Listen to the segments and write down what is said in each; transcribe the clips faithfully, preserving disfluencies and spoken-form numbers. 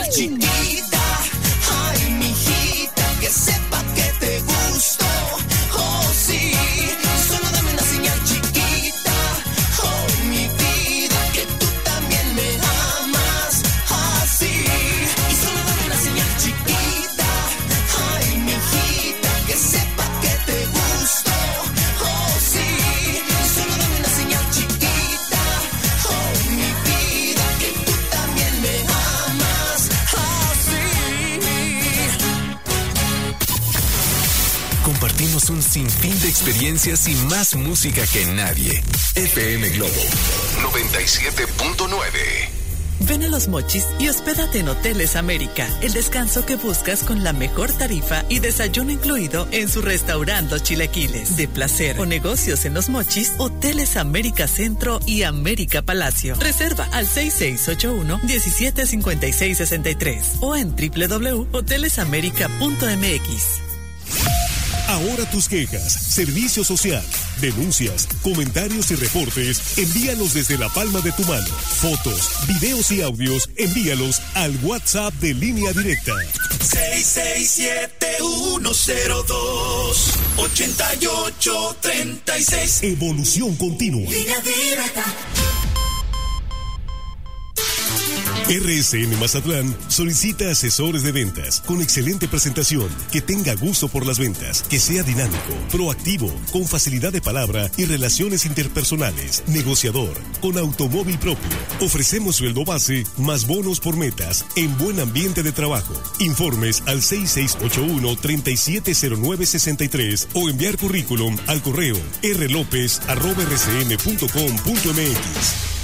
chiquita, ay, mijita, que sepa que te gusto. Oh, sí, solo dame una señal chiquita. Oh, mi vida, que tú también me amas. Así, y solo dame una señal chiquita. Ay, mijita, que sepa que te gusto. Oh, sí, solo dame una señal chiquita. Oh, mi vida, que tú también me amas. Así. Compartimos un sinfín de experiencias y más música que nadie. F M Globo noventa y siete punto nueve. Ven a Los Mochis y hospédate en Hoteles América, el descanso que buscas con la mejor tarifa y desayuno incluido en su restaurante Chilequiles. De placer o negocios en Los Mochis, Hoteles América Centro y América Palacio. Reserva al seis seis ocho uno, diecisiete cincuenta y seis sesenta y tres o en doble u doble u doble u punto hoteles américa punto m x. Ahora tus quejas, servicio social, denuncias, comentarios y reportes, envíalos desde la palma de tu mano. Fotos, videos y audios, envíalos al WhatsApp de Línea Directa. seis seis siete uno cero dos, ocho ocho tres seis. Evolución continua. Línea Directa. R S N Mazatlán solicita asesores de ventas con excelente presentación, que tenga gusto por las ventas, que sea dinámico, proactivo, con facilidad de palabra y relaciones interpersonales, negociador, con automóvil propio. Ofrecemos sueldo base más bonos por metas en buen ambiente de trabajo. Informes al seis seis ocho uno, tres siete cero nueve seis tres o enviar currículum al correo rlopez arroba r c n punto com punto m x.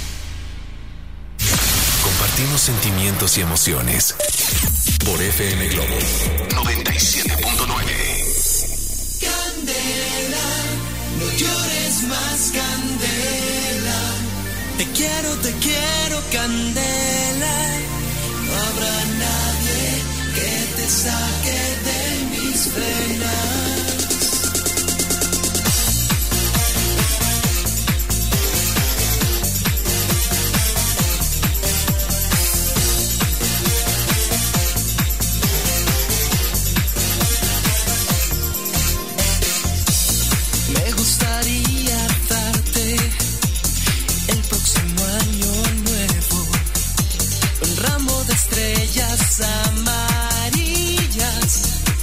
Compartimos sentimientos y emociones. Por F M Globo noventa y siete punto nueve. Candela, no llores más, Candela. Te quiero, te quiero, Candela. No habrá nadie que te saque de mis penas. Estrellas amarillas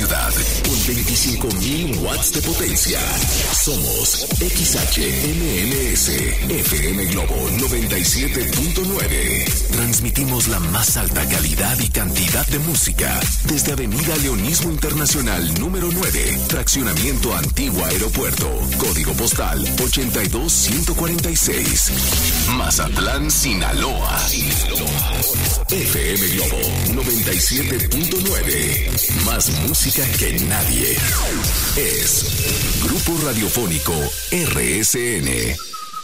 ciudad con veinticinco mil watts de potencia. Somos X H M L S F M Globo noventa y siete punto nueve. Transmitimos la más alta calidad y cantidad de música desde Avenida Leonismo Internacional número nueve, Fraccionamiento Antiguo Aeropuerto, código postal ochenta y dos ciento cuarenta y seis, Mazatlán, Sinaloa. F M Globo noventa y siete punto nueve. Más música que nadie. Es Grupo Radiofónico R S N.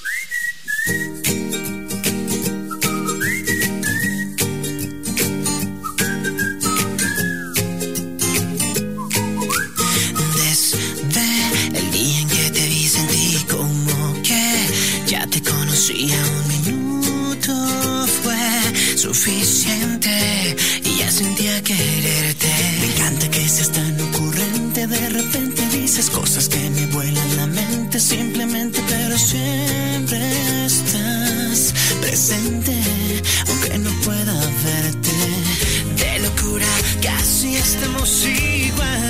Desde el día en que te vi sentí como que ya te conocía. Un minuto fue suficiente y ya sentía quererte. Me encanta que seas tan ocurrente. De repente dices cosas que me vuelan la mente simplemente, pero siempre estás presente, aunque no pueda verte. De locura casi estamos igual.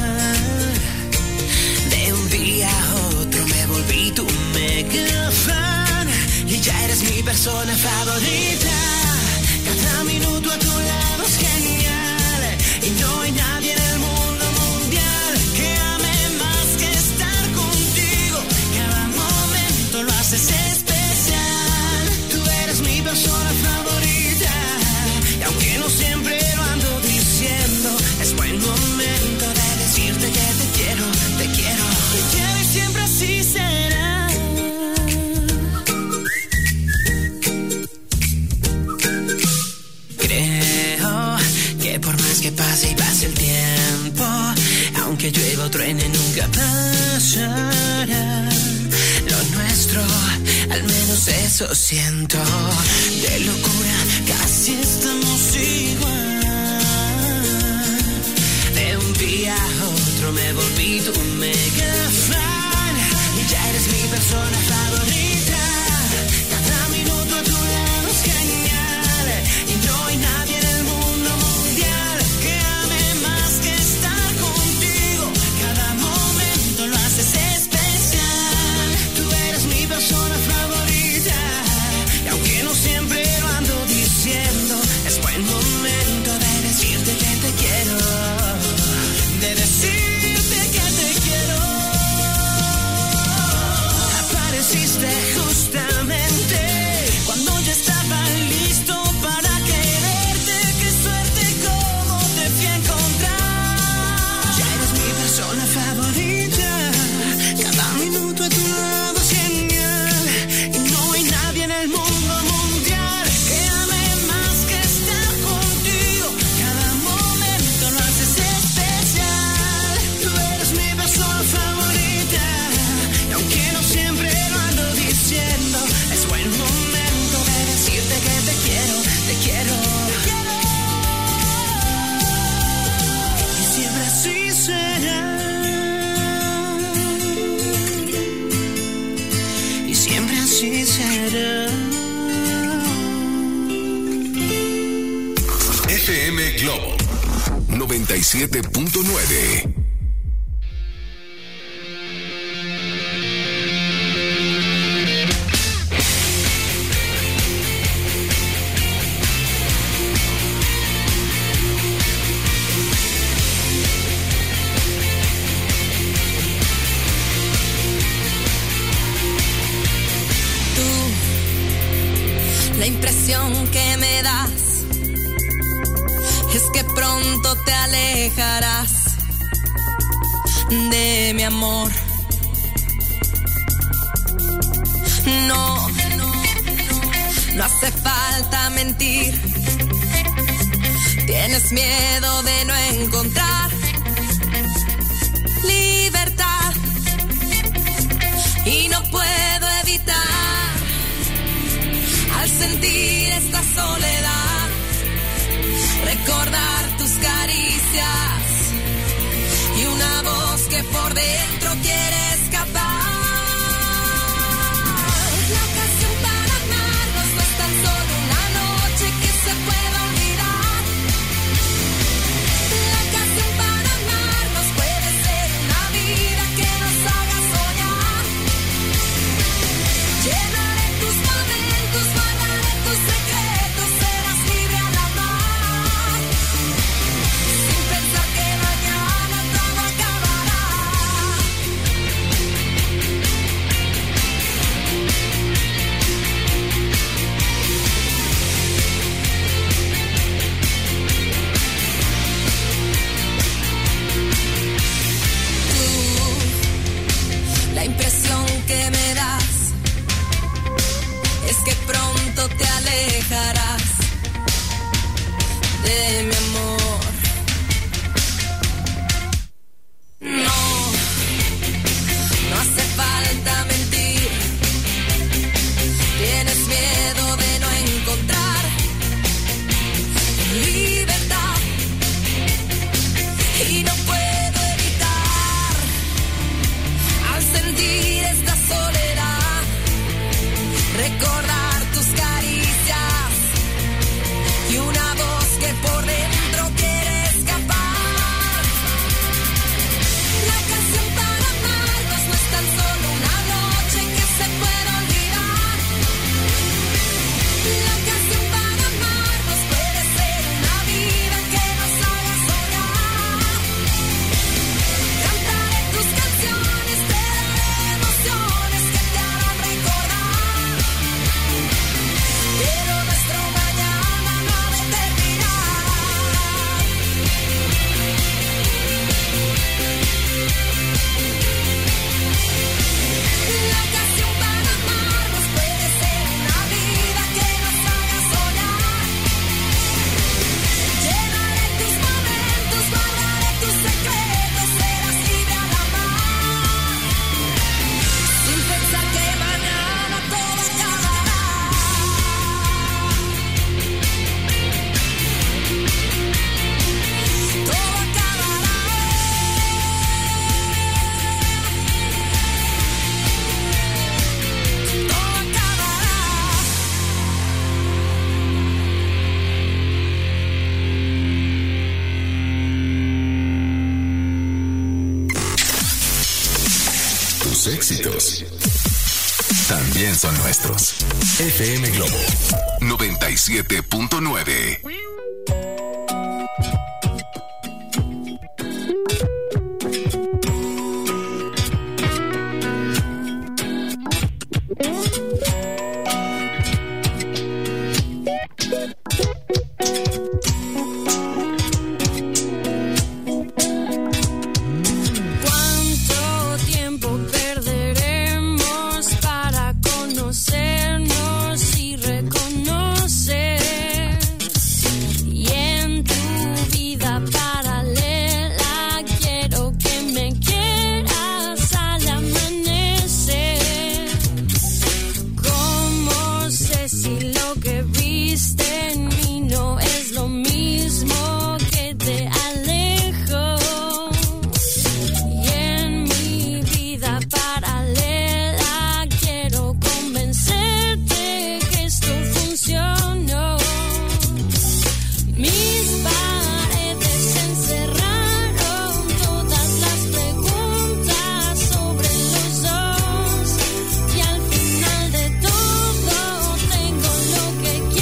De un día a otro me volví tu mega fan y ya eres mi persona favorita. Cada minuto a tu lado es genial y no hay nadie en el mundo mundial que ame más que estar contigo. Cada momento lo haces especial. Tú eres mi persona favorita y aunque no siempre lo ando diciendo, es buen momento de decirte que te quiero, te quiero, te quiero y siempre así será. Creo que por más que pase y pase el tiempo, aunque llueva o truene nunca pasará. Lo nuestro, al menos eso siento. De locura casi estamos igual. De un día a otro me volví tu mega fan y ya eres mi persona favorita. Cada minuto a tu lado es genial y no hay nadie en el mundo mundial que ame más que estar contigo. Cada momento lo haces especial. Tú eres mi persona favorita y aunque no siempre lo ando diciendo, es buen momento de decirte que te quiero, de decirte que te quiero. Apareciste justamente cuando yo estaba listo para quererte. Qué suerte como te fui a encontrar. Ya eres mi persona favorita. Cada minuto a tu lado es genial y no hay nadie en el mundo mundial que ame más que estar contigo. Cada momento lo haces especial. Tú eres mi persona favorita y aunque no siempre lo ando diciendo, es buen momento de decirte que te quiero, te quiero, te quiero. Y siempre así será. Y siempre así será. F M Globo noventa y siete punto nueve. La impresión que me das es que pronto te alejarás de mi amor. No, no hace falta mentir. Tienes miedo de no encontrar libertad y no puedo evitar al sentir esta soledad recordar tus caricias y una voz que por dentro quiere escapar. La ocasión para amarnos no es tan solo una noche que se pueda olvidar. La ocasión para amarnos de mi amor. No, no hace falta mentir. Tienes miedo de no encontrar libertad y no puedo evitar al sentir esta soledad recordar tus caricias y una voz que por dentro quiere escapar. La canción para amarnos no es tan solo una noche que se puede olvidar. La canción para amarnos puede ser una vida que nos haga soñar. Cantaré tus canciones, te daré emociones que te harán recordar. Pero nuestro mañana no ha de terminar. La canción para amarnos puede ser una vida que nos haga soñar. Llenaré tus momentos, guardaré tus secretos, serás libre al amar. Sin pensar que mañana todo acabará. Todo acabará. Todo acabará. Tus éxitos también son nuestros. F M Globo noventa y siete punto nueve. ¿Cuánto tiempo perderemos para conocernos y reconocer? Y en tu vida paralela quiero que me quieras al amanecer. ¿Cómo sé si lo que viste en mí no es lo mismo que te alejo? Y en mi vida paralela quiero convencerte que esto funcionó. Mis paredes encerraron todas las preguntas sobre los dos y al final de todo tengo lo que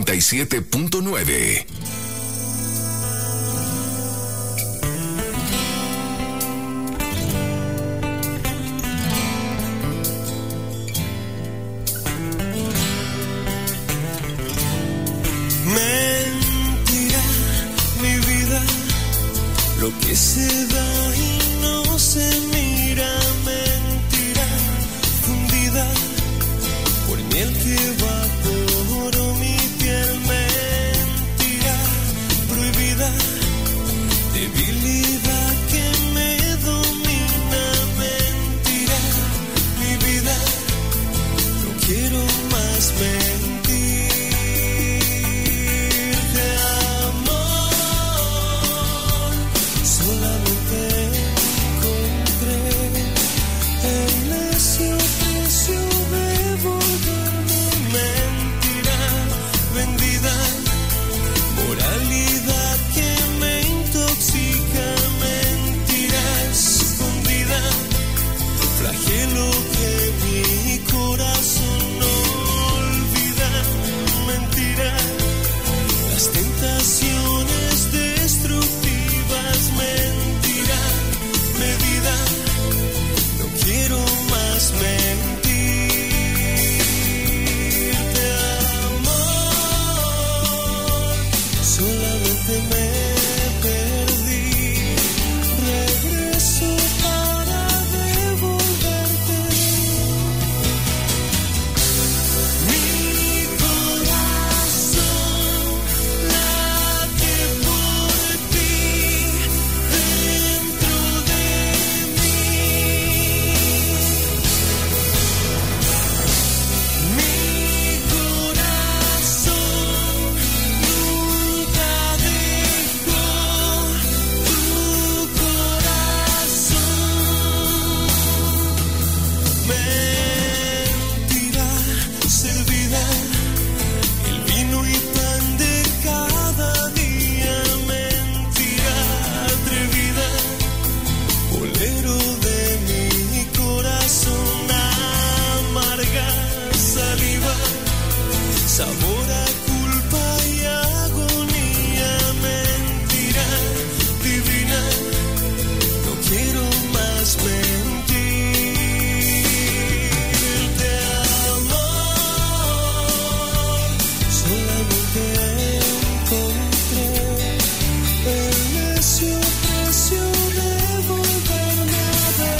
noventa y siete punto nueve. Mentira, mi vida, lo que se da y no se mira. Mentira, fundida por miel que evaporó mi piel. Mentira, prohibida, debilidad que me domina. Mentira, mi vida, no quiero más mentir. Flagelo que mi corazón no olvida. Mentira, las tentaciones destructivas. Mentira, medida, no quiero más mentir. Te amor, solamente me perdí. Regreso para devolverte. Mi corazón late por ti dentro de mí. Mi corazón nunca dejó tu corazón. Mentira servida, el vino y pan de cada día. Mentira atrevida, bolero de mi corazón. Amarga saliva, sabor a culpa y agonía. Mentira divina, no quiero más mentir. Te amor, solamente encontré el necio precio de volverme a ver.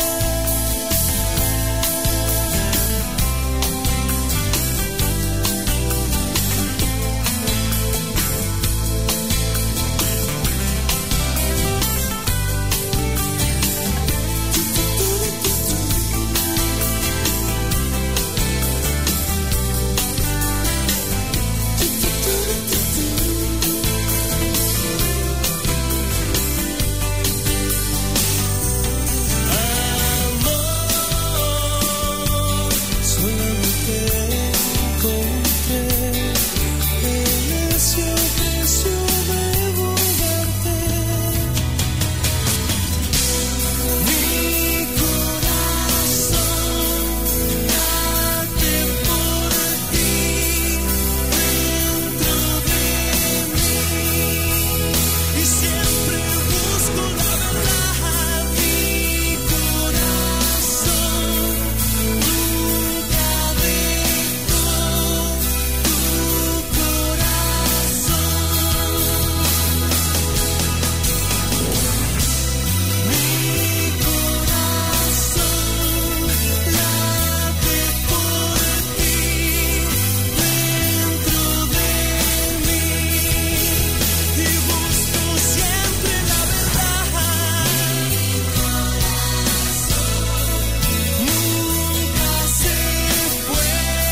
Amor, solamente encontré el necio precio de volverte. Mi corazón late por ti dentro de mí. Y siempre busco la verdad. Mi corazón nunca dejó tu corazón. Mi corazón late por ti dentro de mí. Y busco siempre la verdad. Mi corazón nunca se fue.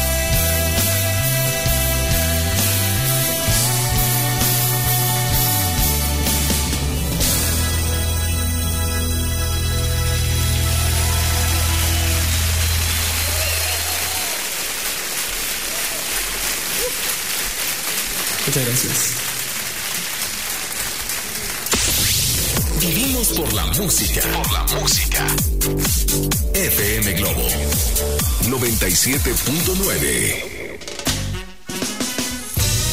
Muchas gracias. Vivimos por la música. Por la música. F M Globo noventa y siete punto nueve.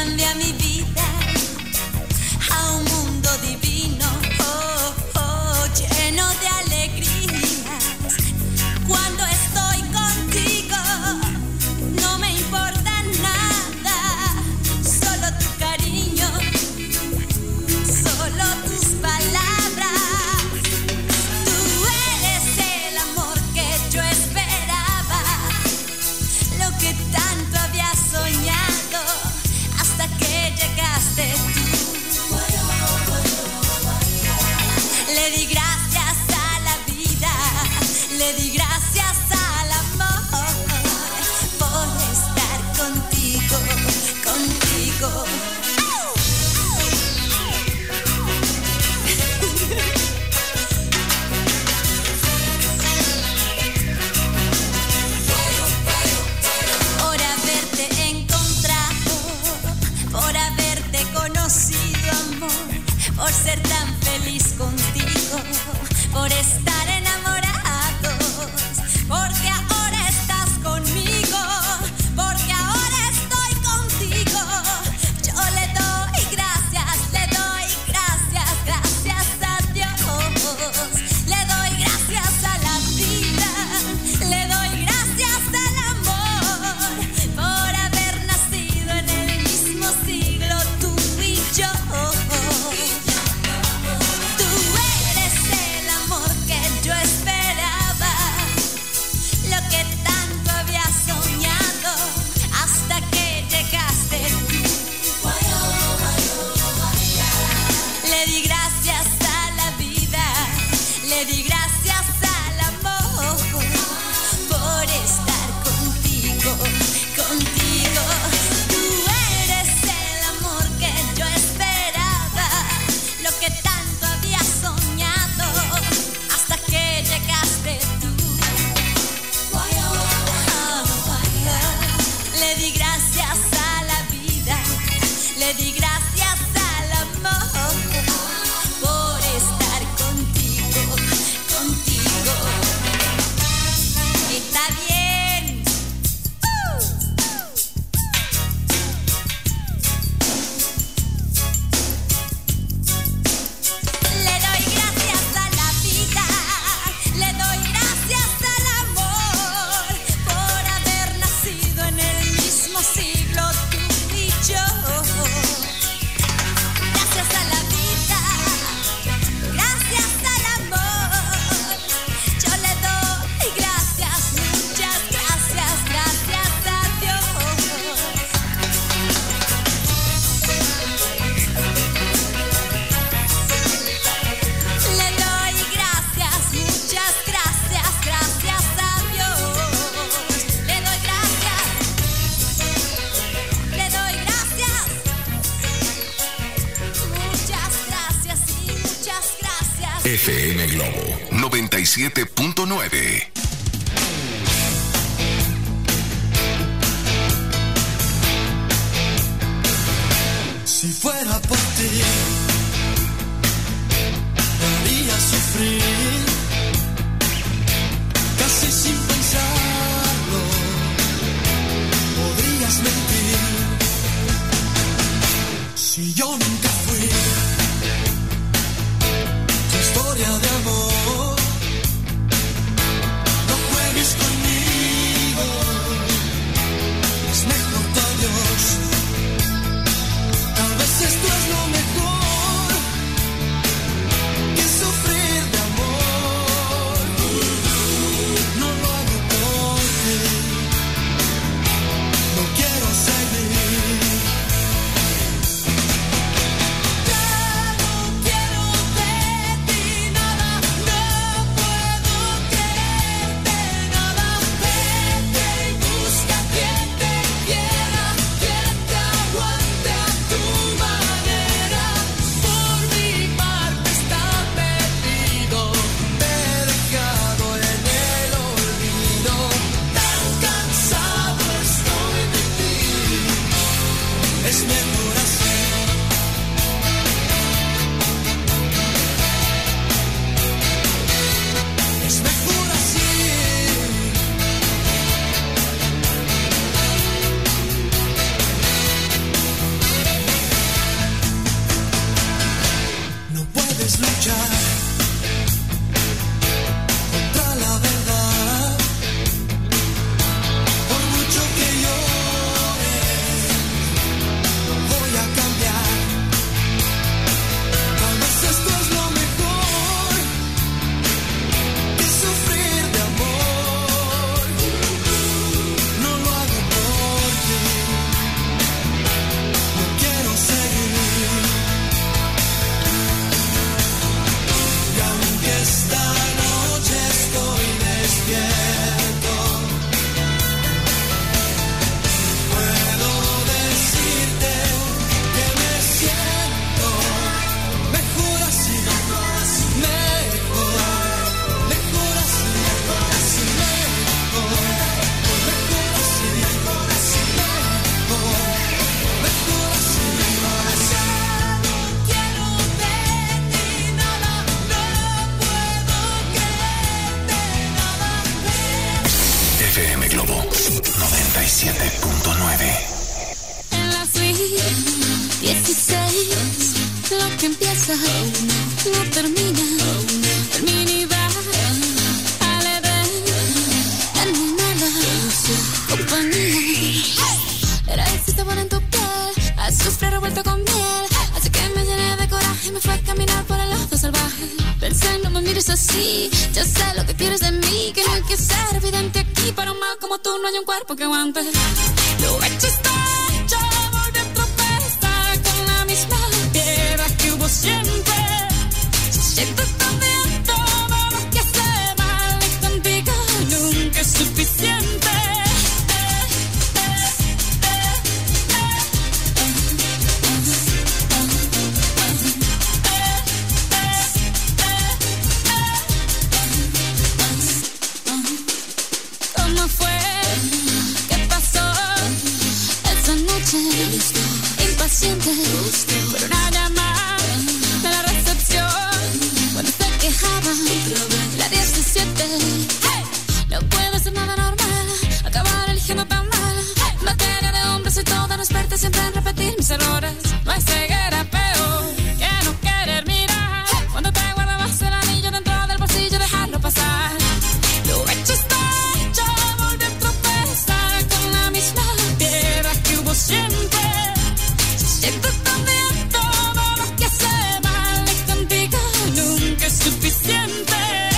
cambia mi vida a un mundo divino, oh, oh, lleno de alegrías. Cuando estoy contigo, no me importa nada, solo tu cariño, solo tus palabras. Tú eres el amor que yo esperaba, lo que tanto había soñado, hasta que llegaste tú. Le di gracias a la vida, le di gracias al amor, por estar contigo, contigo. Por haberte encontrado, por haberte conocido, amor, por ser tan feliz contigo, por estar enamorados, porque ahora estás conmigo, porque ahora estoy contigo. Yo le doy gracias, le doy gracias, gracias a Dios. Le doy gracias a la vida, le doy gracias al amor, por haber nacido en el mismo siglo tú y yo. Tú eres el amor que yo esperaba, lo que tanto había soñado, hasta que llegaste tú. Le di gracias a la vida, le di gracias al amor, por estar contigo, contigo. Tú eres el amor que yo esperaba, lo que tanto había soñado, hasta que llegaste tú. Le di gracias a la vida, le di gracias al amor, por estar contigo, contigo. Está bien. Le doy gracias a la vida, le doy gracias al amor, por haber nacido en el mismo siglo tú y yo. Gracias a la vida, gracias al amor, yo le doy gracias, muchas gracias, gracias a Dios. Le doy gracias, muchas gracias, gracias a Dios. Le doy gracias, le doy gracias, muchas gracias y muchas gracias. F M Globo noventa y siete punto nueve. Si fuera por ti, me haría sufrir, casi sin pensarlo, podrías mentir. Si yo nunca fui tu historia de amor, no juegues conmigo, es mejor tu adiós. Tal vez esto es lo mejor, que sufrir de amor. F M Globo noventa y siete punto nueve. En la suite dieciséis, lo que empieza no termina. El minibar, al Edén, en mi nada, compañía. Era ese sabor en tu piel, azufre revuelto con miel. Así que me llené de coraje y me fue a caminar por el lado salvaje. Pensé, no me mires así, ya sé lo que quieres de mí. Que no hay que ser evidente aquí, para un mal como tú no hay un cuerpo que aguante. Lo hecho está hecho, volví a tropezar con la misma piedra que hubo siempre. Siento también todo lo que hace mal y contigo nunca es suficiente. ¿Cómo fue? ¿Qué pasó? Esa noche impaciente por una llamada de la recepción cuando se quejaba la diecisiete. Hey, no puedo ser nada normal, acabar eligiendo tan mal. En materia de hombres soy toda, no experta siempre en repetir mis errores. No hay ceguera peor que no querer mirar. Cuando te guardabas el anillo dentro del bolsillo, dejarlo pasar. Lo hecho está hecho, volví a tropezar con la misma piedra que hubo siempre. Siento también todo lo que hace mal y contigo nunca es suficiente.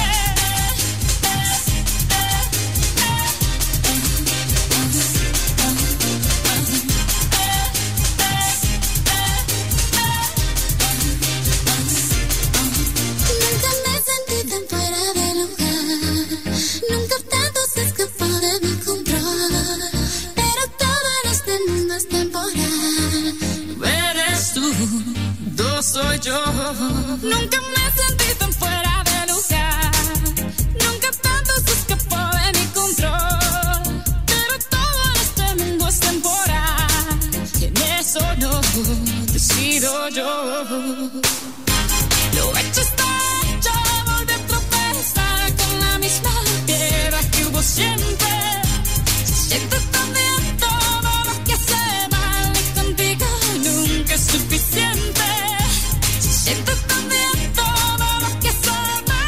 Nunca me sentí tan fuera de lugar, nunca tanto se escapó de mi control, pero todo en este mundo es temporal. Eres tú, yo soy yo. Nunca me sentí tan fuera de lugar, nunca tanto se escapó de mi control, pero todo en este mundo es temporal. Y en eso no decido yo. Lo hecho está hecho, volví a tropezar con la misma piedra que hubo siempre. Siento también todo lo que hace mal y contigo nunca es suficiente. Siento también todo lo que hace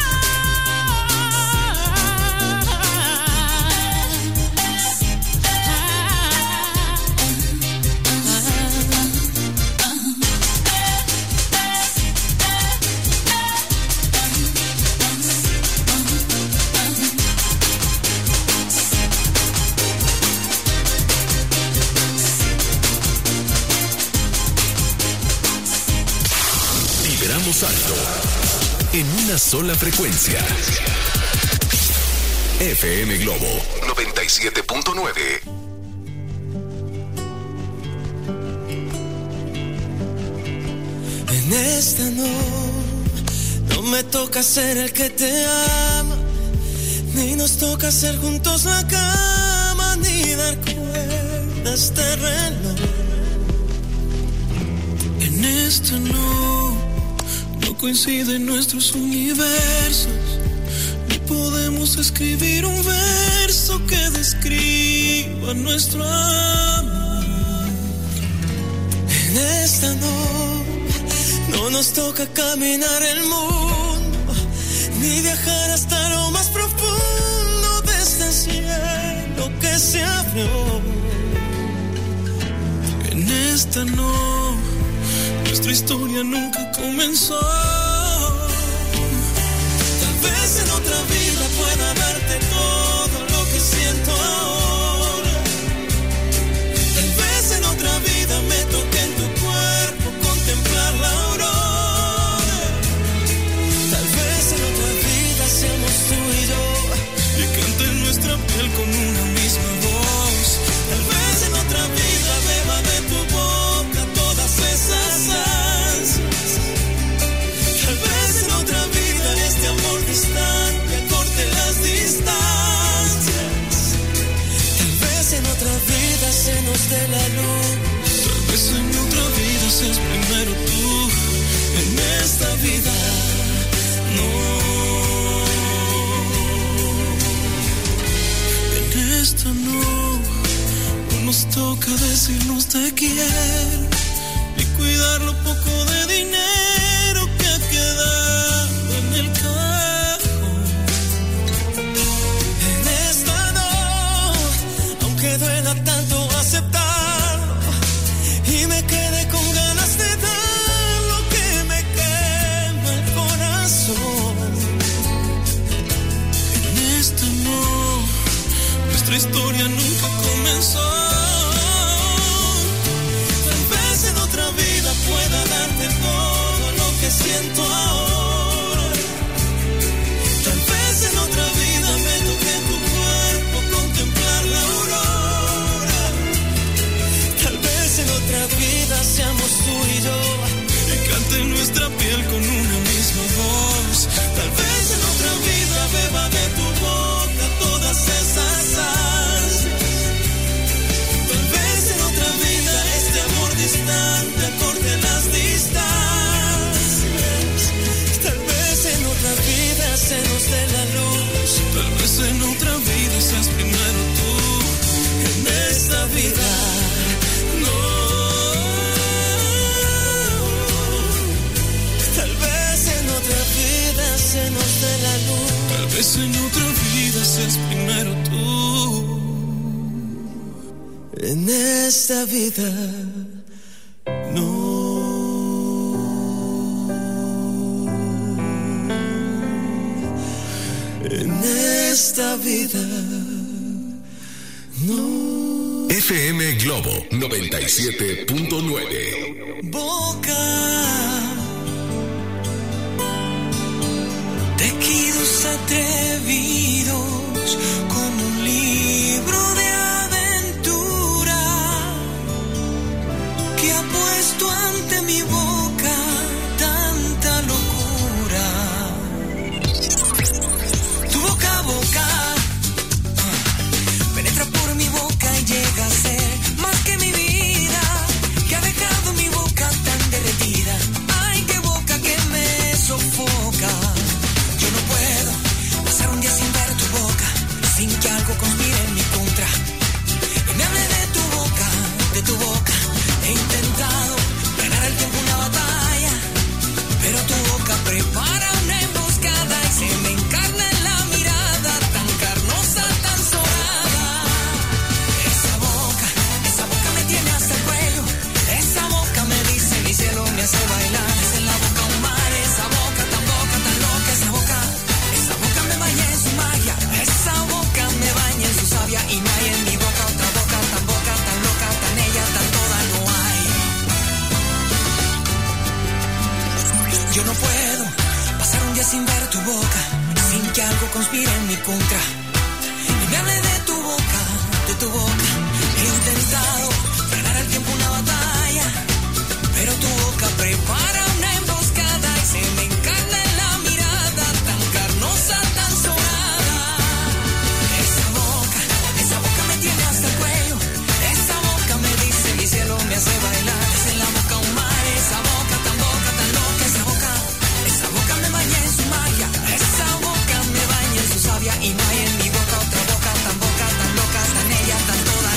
Vibramos alto en una sola frecuencia. F M Globo noventa y siete punto nueve. En esta no, no me toca ser el que te ama, ni nos toca hacer juntos la cama, ni dar cuerda a este reloj. En esta no, no coinciden nuestros universos, ni podemos escribir un verso que describa nuestro amor. En esta no, no nos toca caminar el mundo, ni viajar hasta lo más profundo de este cielo que se abrió. En esta no, nuestra historia nunca comenzó. Tal vez en otra vida pueda darte todo lo que siento ahora. Tal vez en otra vida me toque en tu cuerpo contemplar la aurora. Tal vez en otra vida seamos tú y yo, y cante en nuestra piel con una misma voz. Tal vez en otra vida beba de tu boca todas esas ansias. Tal vez en otra vida este amor distante acorte las distancias. Tal vez en otra vida se nos dé la luz. Tal vez en otra vida seas primero tú. En esta vida no. En toca decirnos te quiero y cuidar lo poco de dinero que ha quedado en el cajón. En esta no, aunque duela tanto aceptarlo y me quedé con ganas de dar lo que me quema el corazón. En esta no, nuestra historia nunca comenzó. Tal vez en otra vida pueda darte todo lo que siento ahora. Tal vez en otra vida me toque en tu cuerpo contemplar la aurora. Tal vez en otra vida seamos tú y yo y cante nuestra piel con una misma voz. Tal vez en otra vida beba de tu boca todas esas ansias. Tal vez en otra vida este amor distante acorte las distancias. Tal vez en otra vida se nos dé la luz. Tal vez en otra vida seas primero tú. En esta vida no. Tal vez en otra vida se nos dé la luz. Tal vez en otra vida seas primero tú. En esta vida no. En esta vida no. F M Globo noventa y siete punto nueve. Boca, tejidos atrevidos como un libro de aventura que ha puesto ante mi boca tanta locura. Tu boca a boca penetra por mi boca y llega a ser más que mi vida, que ha dejado mi boca tan derretida. Ay, qué boca que me sofoca. Yo no puedo pasar un día sin ver tu boca, sin que algo conspire en mi contra. Y me hable de tu boca, de tu boca. He intentado ganar el tiempo una batalla, pero tu boca prepara una emboscada y se me encarna en la mirada, tan carnosa, tan sobrada. Esa boca, esa boca me tiene hasta el cuello. Esa boca me dice mi cielo, me hace bailar. Es en la boca un mar, esa boca tan boca, tan loca. Esa boca, esa boca me baña en su magia. Esa boca me baña en su savia. Y no hay en mi boca otra boca tan boca, tan loca, tan ella, tan toda no hay. Yo no puedo pasar un día sin ver tu boca, sin que algo conspire en mi contra. Y me hable de tu boca, de tu boca. He intentado ganar el tiempo una batalla, pero tu boca prepara una emboscada y se me encarna en la mirada, tan carnosa, tan sobrada. Esa boca, esa boca me tiene hasta el cuello. Esa boca me dice mi cielo, me hace bailar. Es en la boca un mar, esa boca tan boca, tan loca. Esa boca, esa boca me baña en su magia. Esa boca me baña en su savia. Y no hay en mi boca otra boca tan boca, tan loca, tan ella, tan toda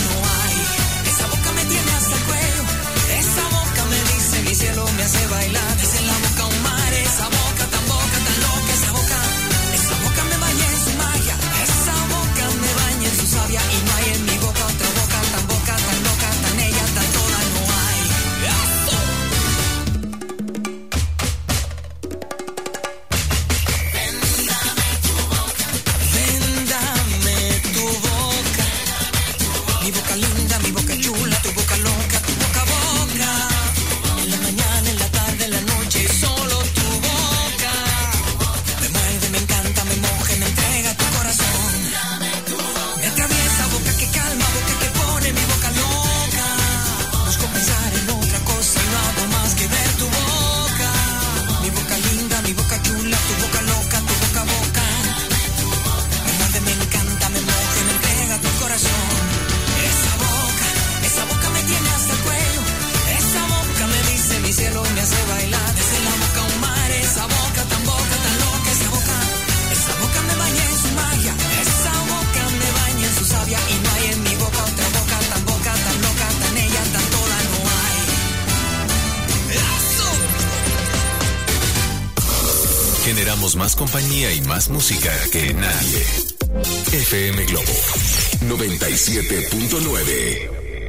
brindamos más compañía y más música que nadie. F M Globo noventa y siete punto nueve.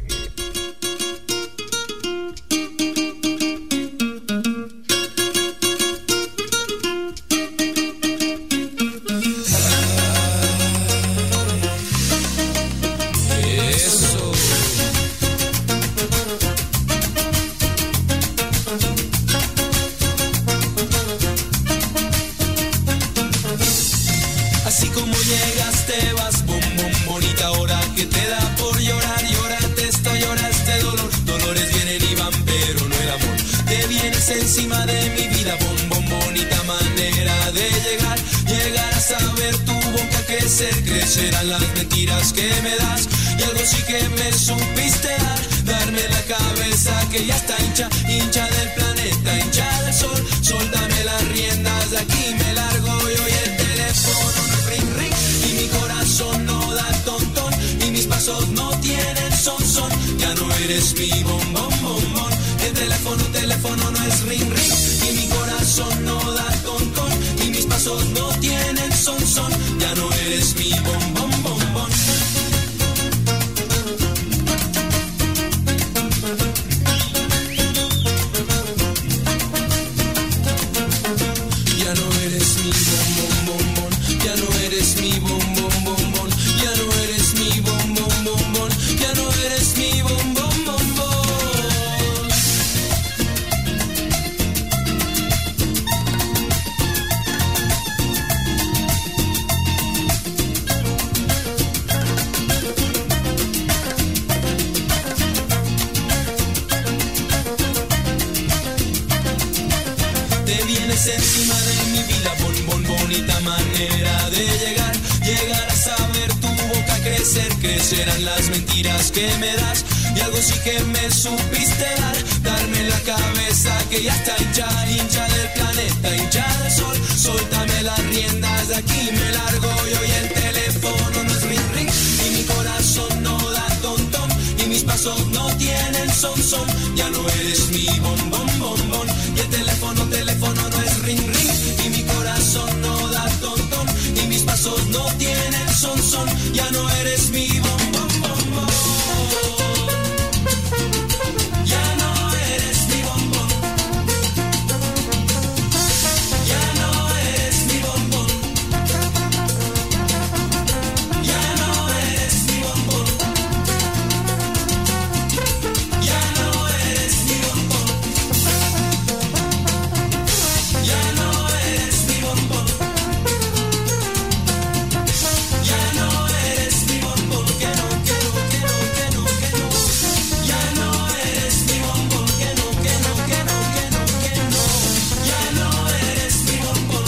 Serán las mentiras que me das y algo sí que me supiste dar, darme la cabeza que ya está hincha, hincha del planeta, hincha del sol, suéltame las riendas, de aquí me largo y hoy el teléfono no es ring ring y mi corazón no da tontón y mis pasos no tienen son son, ya no eres mi bombón bombón, el teléfono, teléfono no es ring ring y mi corazón no da tontón y mis pasos no tienen son son, ya no eres mi bombón bombón. Ya no eres mi bombón bombón, ya no eres mi bombón bombón, ya no eres mi bombón bombón, ya no eres mi bombón bombón. Encima de mi vida, bon, bon, bonita manera de llegar, llegar a saber tu boca crecer, crecerán las mentiras que me das y algo sí que me supiste dar, darme la cabeza que ya está hincha, hincha del planeta, hincha del sol, suéltame las riendas, de aquí me largo y hoy el teléfono no es ring ring y mi corazón no da tontón y mis pasos no tienen son son, ya no eres mi bombón bombón y el teléfono, teléfono no es ring ring y mi corazón no da tontón y mis pasos no tienen son son, ya no eres mi bombón bombón. Ya no eres mi bombón. Ya no eres mi bombón. Ya no eres mi bombón. Ya no eres mi bombón. Ya no eres mi bombón. Ya no eres mi bombón. Que no, que no, que no, que no, que no. Ya no eres mi bombón. Que no, que no, que no, que no, que no. Ya no eres mi bombón.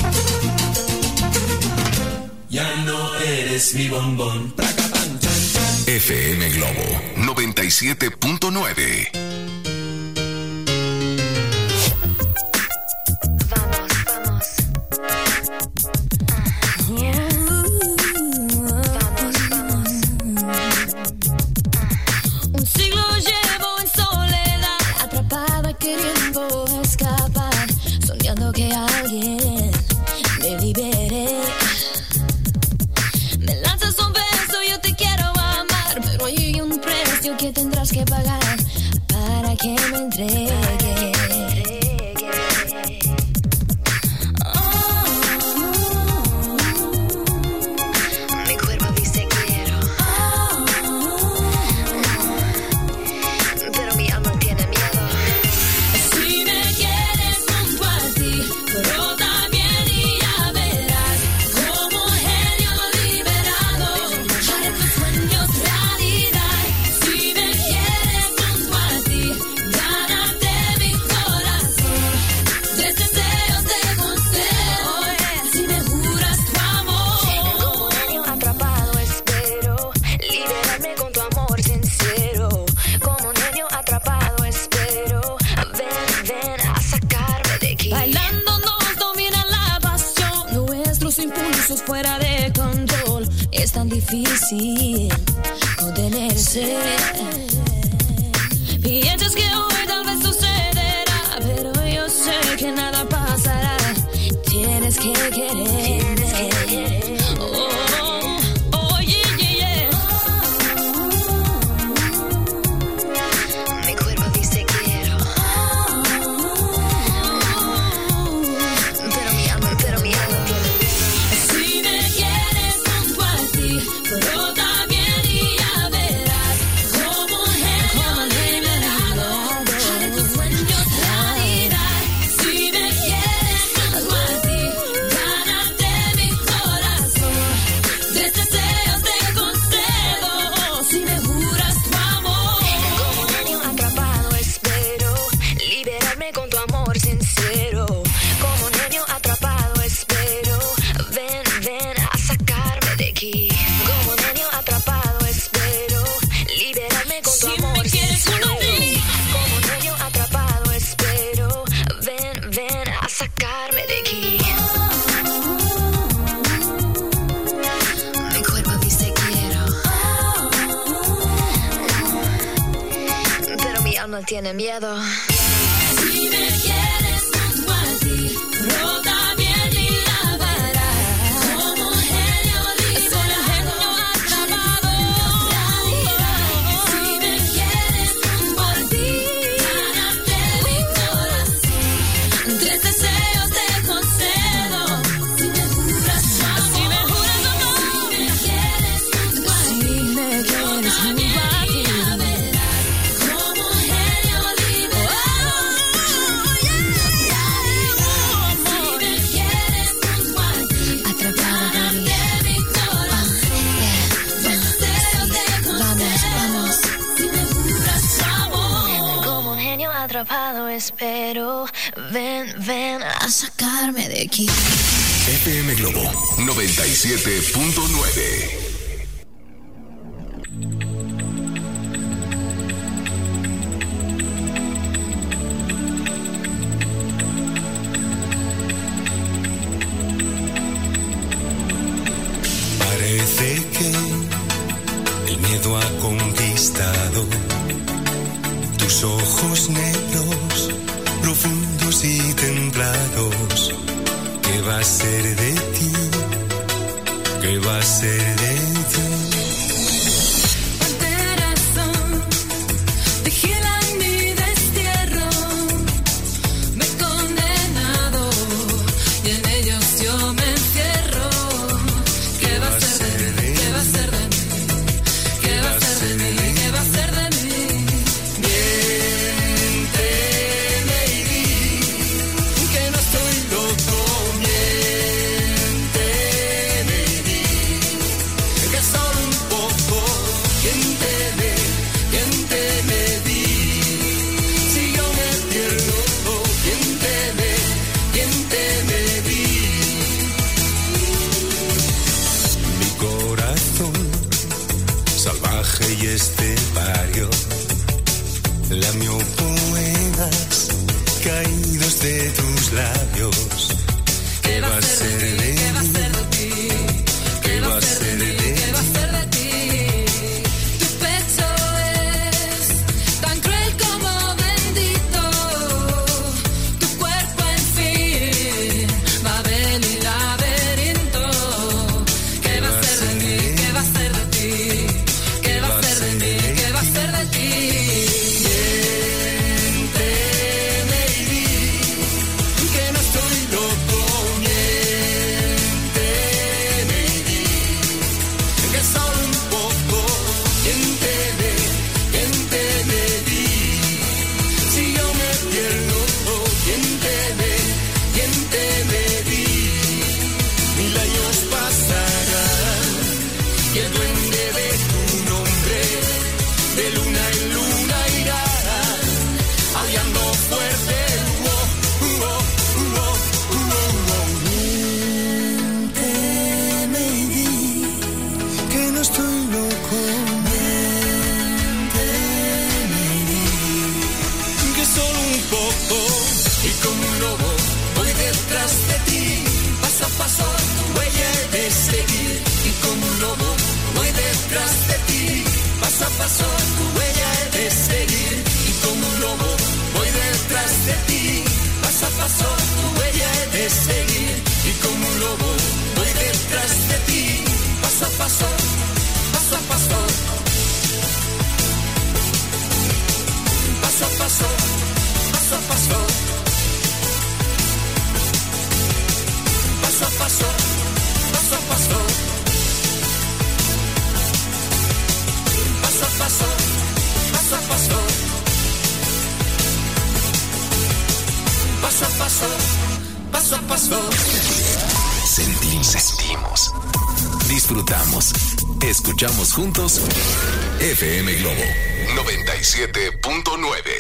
Ya no eres mi bombón. Pracatán, chan, chan. F M Globo noventa y siete punto nueve. Un siglo llevo en soledad, atrapada queriendo escapar, soñando que alguien me libere. Me lanzas un beso, yo te quiero amar, pero hay un precio que tendrás que pagar para que me entregue. Mi cuerpo dice quiero, pero mi alma tiene miedo. Si me quieres junto a ti, brota bien y ya verás como genio liberado haré tus sueños realidad. Si me quieres junto a ti, gánate mi corazón. Tres deseos de consejo, si me juras tu amor. Como genio atrapado espero liberarme con tu amor sincero. Como un genio atrapado espero ven, ven a sacarme de aquí. Bailando nos domina la pasión, nuestros impulsos fuera de control. Es tan difícil contenerse. Piensas que hoy tal vez sucederá, pero yo sé que nada pasará. Tienes aquí. Como un genio atrapado espero liberarme con tu Si amor me quieres sincero. uno a mí. Como un genio atrapado espero. Ven, ven a sacarme de aquí. Mi cuerpo dice quiero, pero mi alma tiene miedo. Si me quieres junto a ti, rota bien mi lámpara. Como un genio liberado, atrapado. Si me quieres junto a ti, gánate mi corazón. Tres deseos te concedo. Si me juras amor, si me juras amor. Si me quieres junto a ti, Si me quieres junto a ti, como un genio liberado. Si me quieres junto a ti, atrapada de mí. gánate mi corazón. Tres deseos te concedo. Si me juras amor. Como un genio atrapado espero. Ven, ven a sacarme de aquí. F M Globo noventa y siete punto nueve. Parece que el miedo ha conquistado tus ojos negros, profundos y templados. ¿Qué va a ser de ti? ¿Qué va a ser de ti? Corazón, vigila mi destierro. Me he condenado y en ellos yo me encierro. ¿Qué va a ser de mí? ¿Qué va a ser de mí? ¿Qué va a ser de mí? ¿Qué va a ser de mí? Miénteme y di que no estoy loco. Miénteme y di que solo un poco. Miénteme, miénteme, di si yo me pierdo. Miénteme, miénteme, di mi corazón salvaje y estepario lamió poemas caídos de tus labios. ¿Qué va a ser de mí? ¿Qué va a ser de ti? ¿Qué va a ser de mí? ¿Qué va a ser de ti? Tu pecho es tan cruel como bendito. Tu cuerpo, en fin, Babel y laberinto. ¿Qué va a ser de mí? ¿Qué va a ser de ti? ¿Qué va a ser de mí? ¿Qué va a ser de ti? Miénteme y di que no estoy loco. Miénteme y di que solo un poco. Miénteme, miénteme, di si yo me pierdo. Miénteme, miénteme, di mil años pasarán y el duende de tu nombre de luna en luna irá aullando fuerte. Oh, oh, oh, oh, oh. Miénteme y di que no estoy loco. Miénteme y di que solo un poco y como un lobo voy detrás de ti. Paso a paso tu huella he de seguir y como un lobo voy detrás de ti. Paso a paso tu huella he de seguir y como un lobo voy detrás de ti. Paso a paso tu huella he de seguir y como un lobo voy detrás de ti. Paso a paso, paso a paso, paso a paso, paso a paso, paso a paso, paso a paso. Paso a paso, paso a paso, paso a paso, paso a paso. Sentimos, sentimos, disfrutamos, escuchamos juntos. F M Globo noventa y siete punto nueve.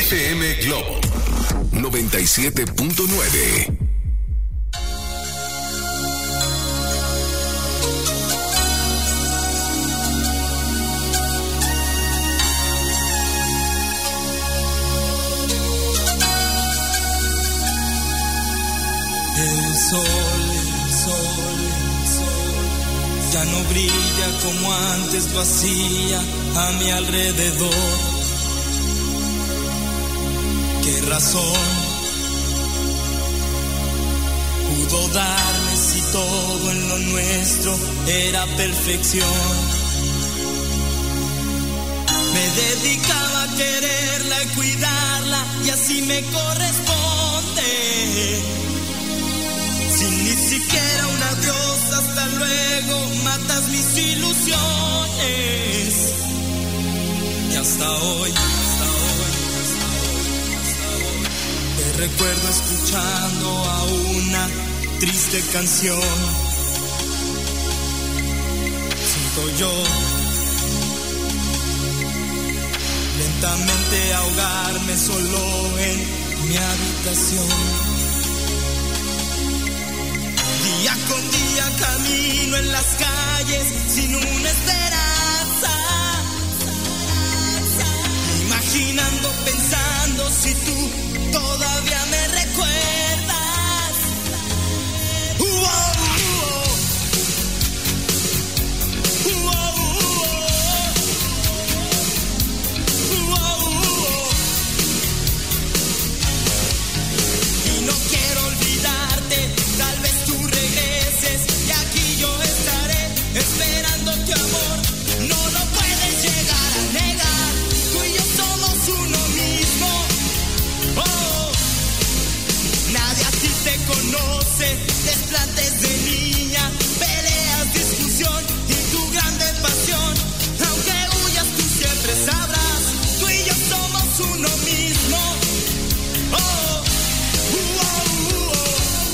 F M Globo noventa y siete punto nueve. El sol, el sol, el sol ya no brilla como antes lo hacía a mi alrededor. ¿Qué razón pudo darme si todo en lo nuestro era perfección? Me dedicaba a quererla y cuidarla y así me corresponde. Sin ni siquiera un adiós, hasta luego, matas mis ilusiones. Y hasta hoy, hasta hoy, hasta hoy, hasta hoy, te recuerdo escuchando a una triste canción. Siento yo lentamente ahogarme solo en mi habitación. Día con día camino en las calles sin una esperanza, imaginando, pensando si tú todavía me recuerdas. Uh, oh, uh, oh. Uh, oh, uh, oh. Uh, oh, uh, oh. Y no quiero olvidarte, tal vez tú regreses y aquí yo estaré esperándote, amor. No lo puedes llegar a negar, tú y yo somos uno mismo. Oh, nadie a ti te conoce, desplantes de niña, peleas, discusión y tu grande pasión. Aunque huyas tú siempre sabrás, tú y yo somos uno mismo. Oh, uh, oh, uh, oh.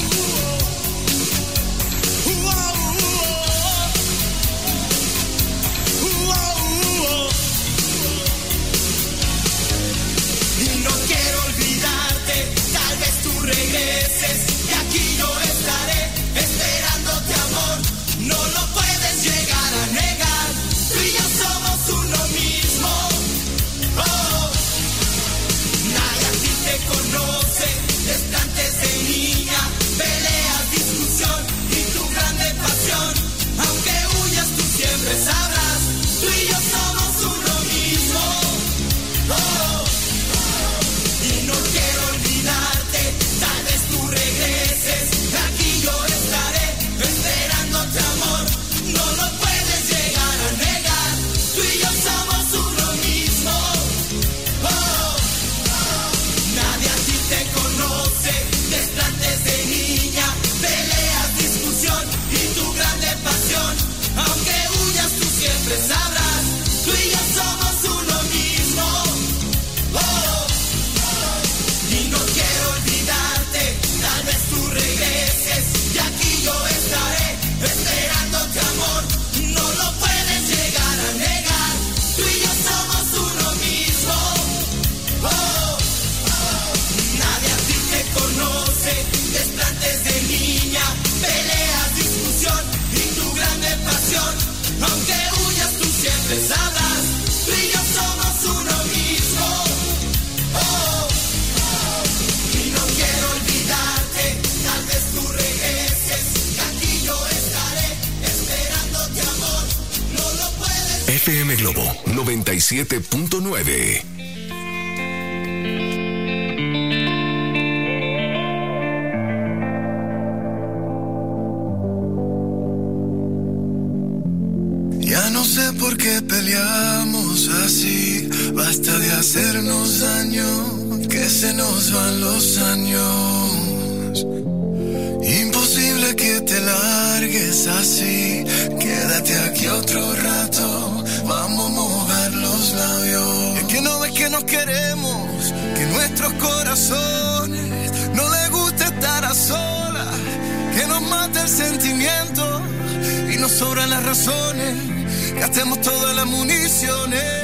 Regreses y aquí yo estaré esperándote, amor. No lo puedes llegar a negar, tú y yo somos uno mismo. Oh, nadie a ti te conoce, desplantes de niña, peleas, discusión y tu grande pasión. Aunque huyas tú siempre sabrás, tú y yo somos uno mismo. Oh, y no quiero olvidarte, tal vez tú regreses, aquí yo estaré esperándote, amor. No lo puedes llegar a negar, tú y yo somos uno mismo. Oh, nadie a ti te conoce, desplantes de niña, peleas, discusión y tu grande pasión. Aunque huyas tú siempre sabrás, tú y yo somos uno mismo. Oh, y no quiero olvidarte, tal vez tú regreses y aquí yo estaré esperándote, amor. No lo puedes llegar a negar, tú y yo somos uno mismo. Oh, nadie a ti te conoce, desplantes de niña, peleas, discusión y tu grande pasión. Aunque huyas tú siempre sabrás, tú y yo somos uno mismo. Oh, y no quiero olvidarte, tal vez tú regreses, que aquí yo estaré esperándote, amor. No lo puedes. F M Globo noventa y siete punto nueve. Ya no sé por qué peleamos así, basta de hacernos daño, que se nos van los años. Imposible que te largues así, quédate aquí otro rato, vamos a mojar los labios. Es que no ves que nos queremos, que nuestros corazones no les gusta estar a solas, que nos mata el sentimiento y nos sobran las razones. Gastemos todas las municiones,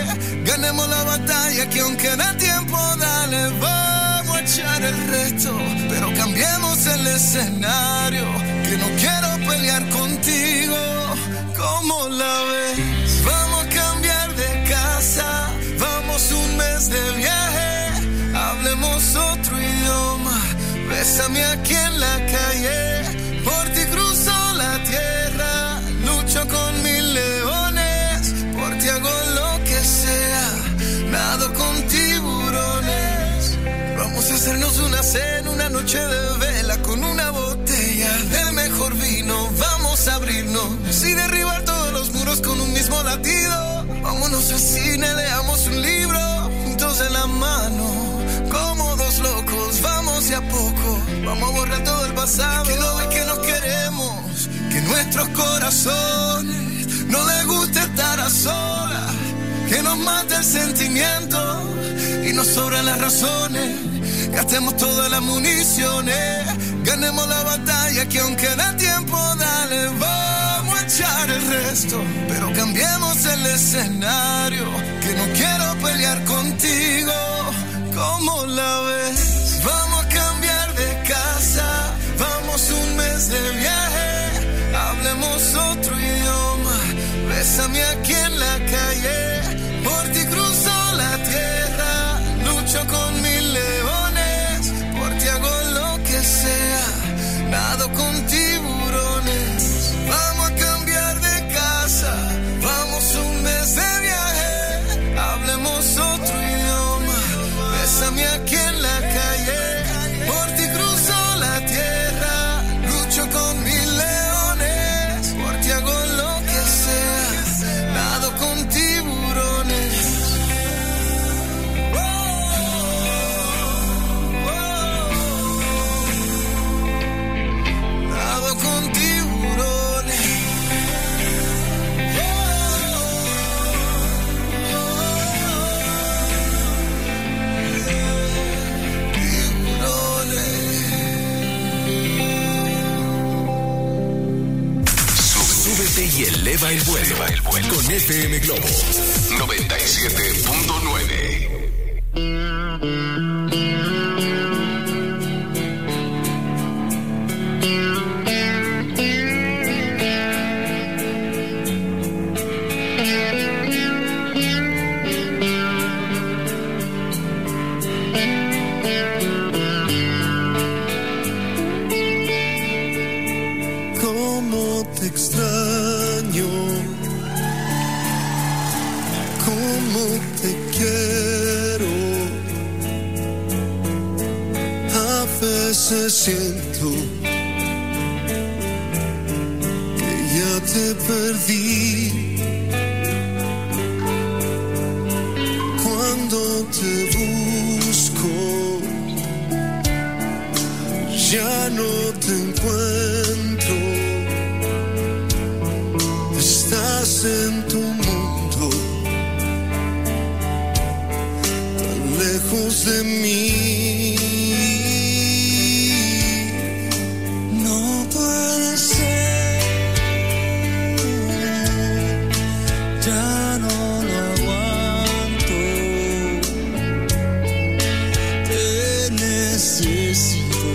Ganemos la batalla que aunque da tiempo, dale, vamos a echar el resto. Pero cambiemos el escenario, que no quiero pelear contigo. ¿Cómo la ves? Vamos a cambiar de casa, vamos un mes de viaje, hablemos otro idioma, bésame aquí en la calle, por ti cruzo la tierra, lucho con mil leones, por ti hago lo que sea, nado con tiburones. Vamos a hacernos una cena, una noche de vela con una botella del mejor vino. Vamos a abrirnos y derribar todos los muros con un mismo latido. Vámonos al cine, leamos un libro juntos de la mano, como dos locos. Vamos de a poco, vamos a borrar todo el pasado. Que no ve que nos queremos, que nuestros corazones no les gusta estar a solas, que nos mate el sentimiento y nos sobran las razones. Gastemos todas las municiones, ganemos la batalla que aunque da tiempo, dale, vamos a echar el resto. Pero cambiemos el escenario, que no quiero pelear contigo. ¿Cómo la ves? Vamos a cambiar de casa, vamos un mes de viaje, hablemos otro idioma, bésame aquí en la calle, por ti cruzo la tierra, lucho con mil leones, por ti hago lo que sea, nado con tiburones. Vamos a cambiar de casa, vamos un mes de viaje, hablemos otro idioma, bésame aquí en la calle, por ti cruzo la tierra, lucho con mil leones, por ti hago lo que sea, nado con tiburones. Nado con tiburones. Súbete y eleva el vuelo, eleva el vuelo. Con F M Globo noventa y siete punto nueve. Cómo te extraño, cómo te quiero. A veces siento que ya te perdí. Cuando te busco, ya no te encuentro. Estás en tu mundo, tan lejos de mí. No puede ser, ya no lo aguanto. Te necesito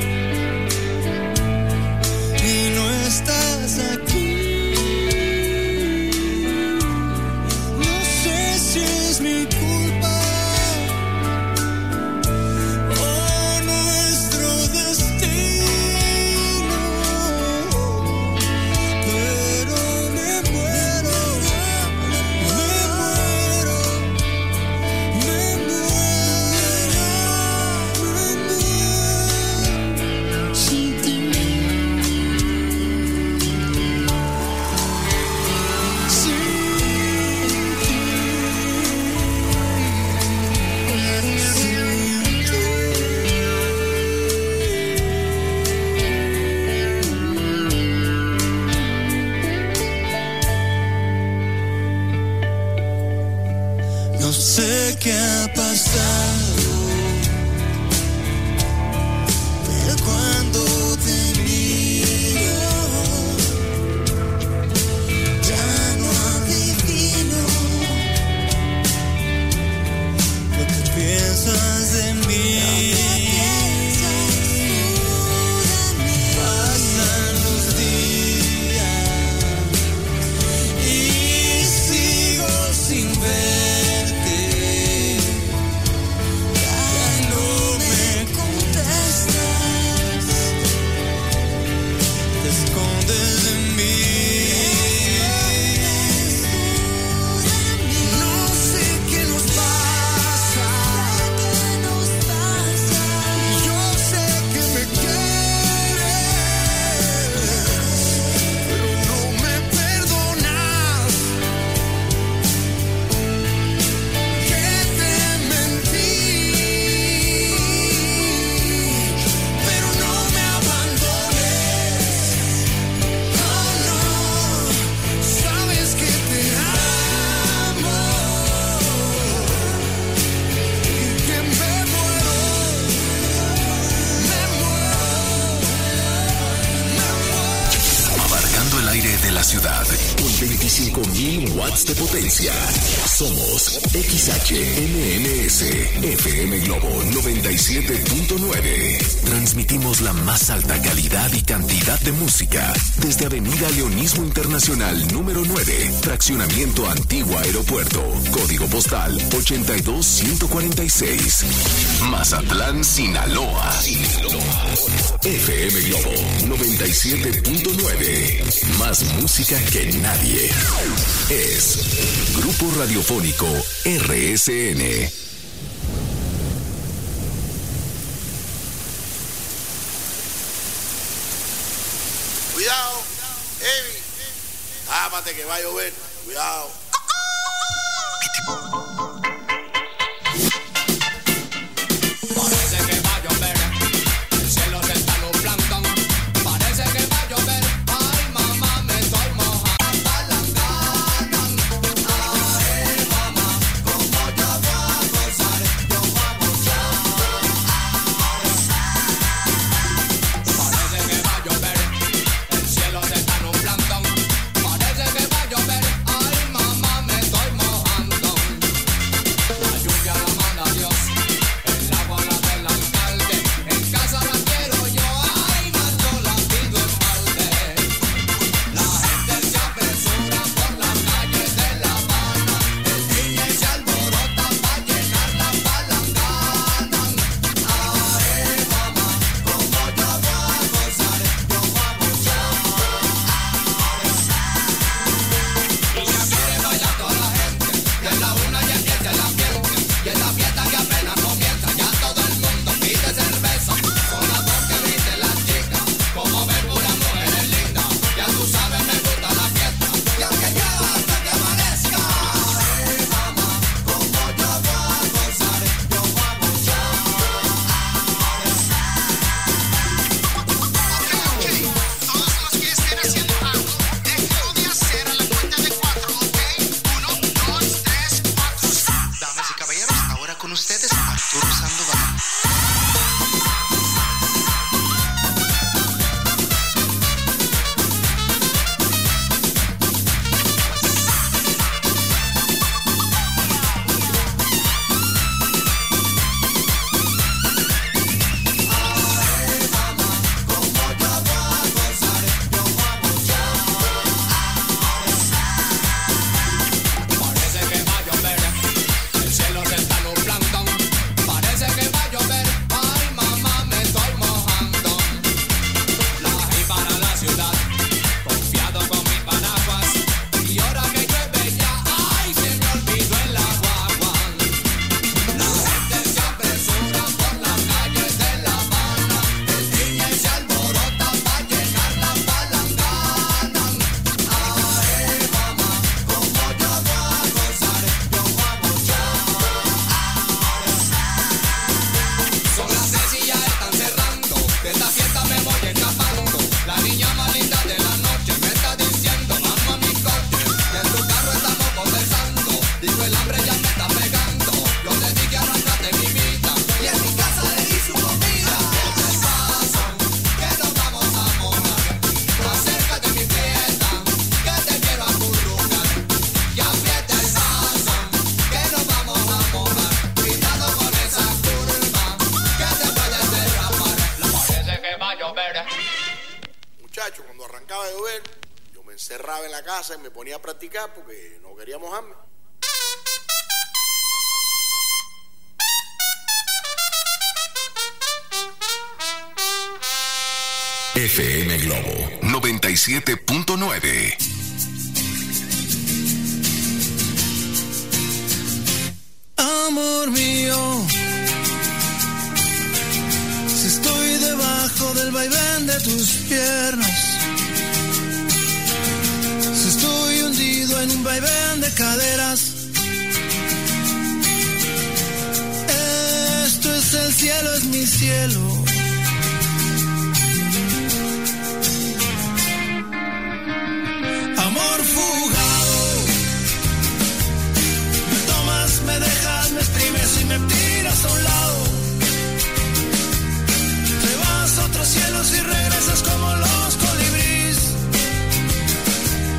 y no estás aquí. No sé qué ha pasado, pero cuando te miro, ya no adivino la ciudad con veinticinco mil watts de potencia. Somos X H M N S F M Globo noventa y siete punto nueve. Transmitimos la más alta calidad y cantidad de música desde Avenida Leonismo Internacional número nueve, Fraccionamiento Antigua Aeropuerto, código postal ochenta y dos ciento cuarenta y seis, Mazatlán, Sinaloa. Sinaloa. F M Globo noventa y siete punto nueve. Más música que nadie. Es Grupo Radiofónico R S N. Cuidado, Evi. Tápate que va a llover. Cuidado. Parece que va a llover, el cielo se está nublando. Parece que va a llover, ay mamá me estoy mojando. Palangana, ay mamá, como yo voy a gozar, yo voy a gozar. Parece que va a llover, el cielo se está nublando. Parece que va a llover, ay mamá me estoy mojando. La lluvia la manda Dios. El agua la del alcalde, en casa la quiero yo, ay, más yo la pido en balde. La gente se apresura por las calles de La Habana, el D J se alborota para llenar la palangana. Ay, mamá, como yo voy a gozar, yo voy a gozar. Y ya quiere bailar toda la gente, y en la una ya empieza el ambiente, y en la fiesta que apenas comienza, ya todo el mundo pide cerveza. Con la voz que grite la chica, como ven pura mujeres lindas, ya tú sabes me gusta la fiesta, y aunque llueva hasta que amanezca. Ay, mamá, como yo voy a gozar, yo voy a gozar. Todos los que estén haciendo algo, déjenlo de hacer a la cuenta de cuatro, ¿ok? Uno, dos, tres, cuatro. Damas y caballeros, ahora con ustedes, Arturo Sandoval. Parece que va a llover, el cielo se está nublando. Parece que va a llover, ay mamá me estoy mojando. La bajé para la ciudad, confiado con mi paraguas. Y ahora que llueve ya, ay se me olvidó el agua. La gente se apresura por las calles de La Habana, el D J se alborota para llenar la palangana. Ay mamá, como yo voy a gozar, yo voy a gozar. Son las seis y ya están cerrando, de esta fiesta me voy escapando. La niña más linda de la noche me está diciendo, vamos a mi coche, que en tu carro estamos conversando. Digo, el hambre ya me está pegando, yo le dije arrancate mi vida, y en mi casa le di su comida. ¿Qué te pasa? Que nos vamos a mojar, acércate mi fiesta, que te quiero acurrucar. Y aprieta el paso, que nos vamos a mojar, cuidado con esa curva, que te puedes derramar. La parece que va a llover. Muchachos, cuando arrancaba de llover, yo me encerraba en la casa y me ponía a practicar porque no quería mojarme. F M Globo noventa y siete punto nueve. Amor mío, si estoy debajo del vaivén de tus piernas, si estoy hundido en un vaivén de caderas, esto es el cielo, es mi cielo. Amor fugado, me tomas, me dejas, me exprimes y me tiras a un lado. Te vas a otros cielos y regresas como los colibríes.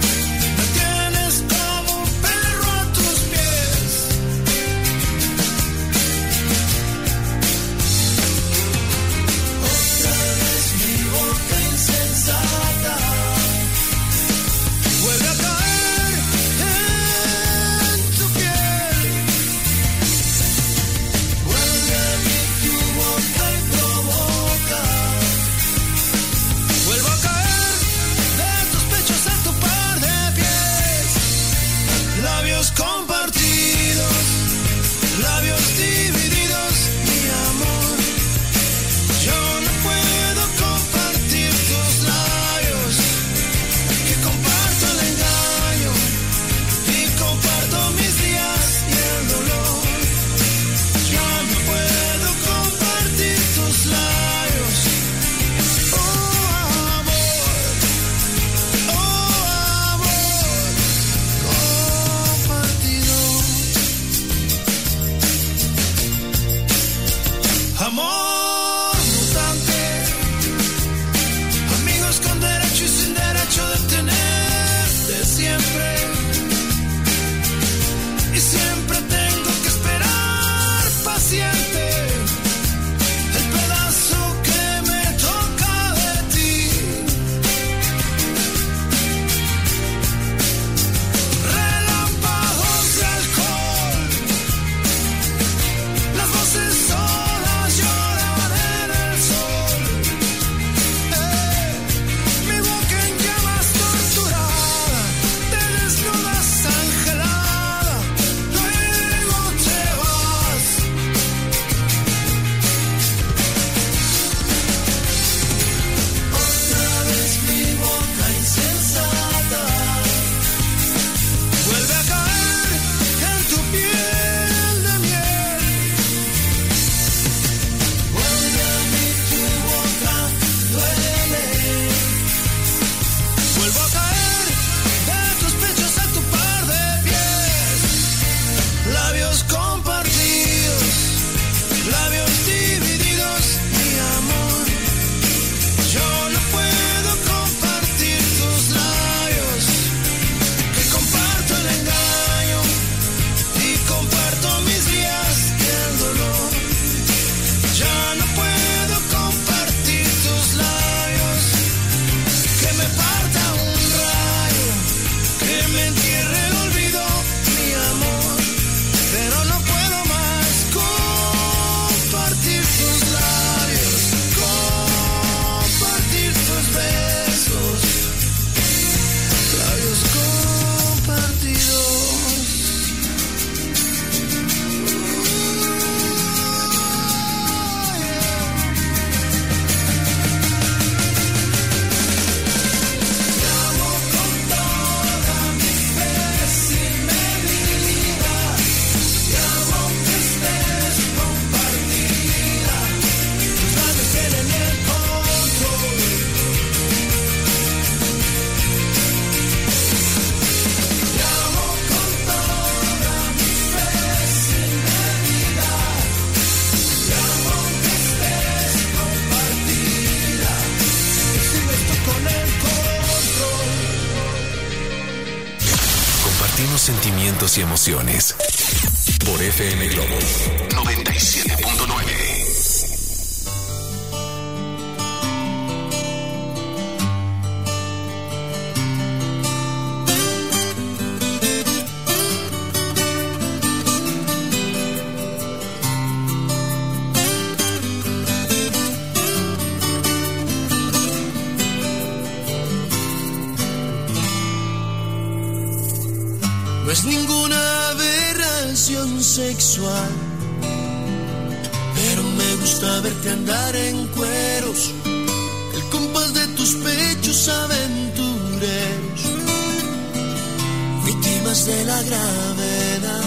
sentimientos y emociones. Por F M Globo noventa y siete punto nueve. No es ninguna aberración sexual, pero me gusta verte andar en cueros, el compás de tus pechos aventureros, víctimas de la gravedad.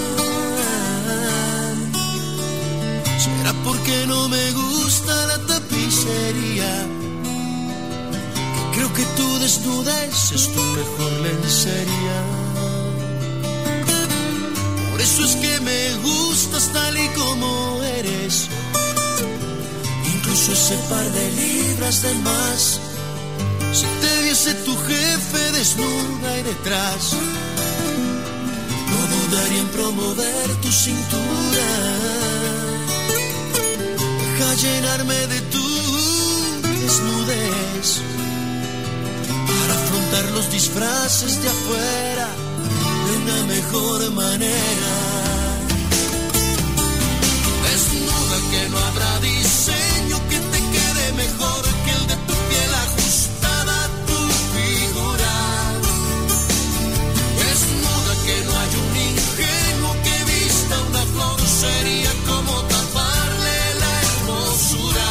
¿Será porque no me gusta la tapicería? Que creo que tu desnudez es tu mejor lencería. Por eso es que me gustas tal y como eres, incluso ese par de libras de más. Si te viese tu jefe desnuda y detrás, no dudaría en promover tu cintura. Deja llenarme de tu desnudez para afrontar los disfraces de afuera de una mejor manera. Desnuda que no habrá diseño que te quede mejor que el de tu piel ajustada a tu figura. Desnuda que no hay un ingenuo que vista una flor, sería como taparle la hermosura.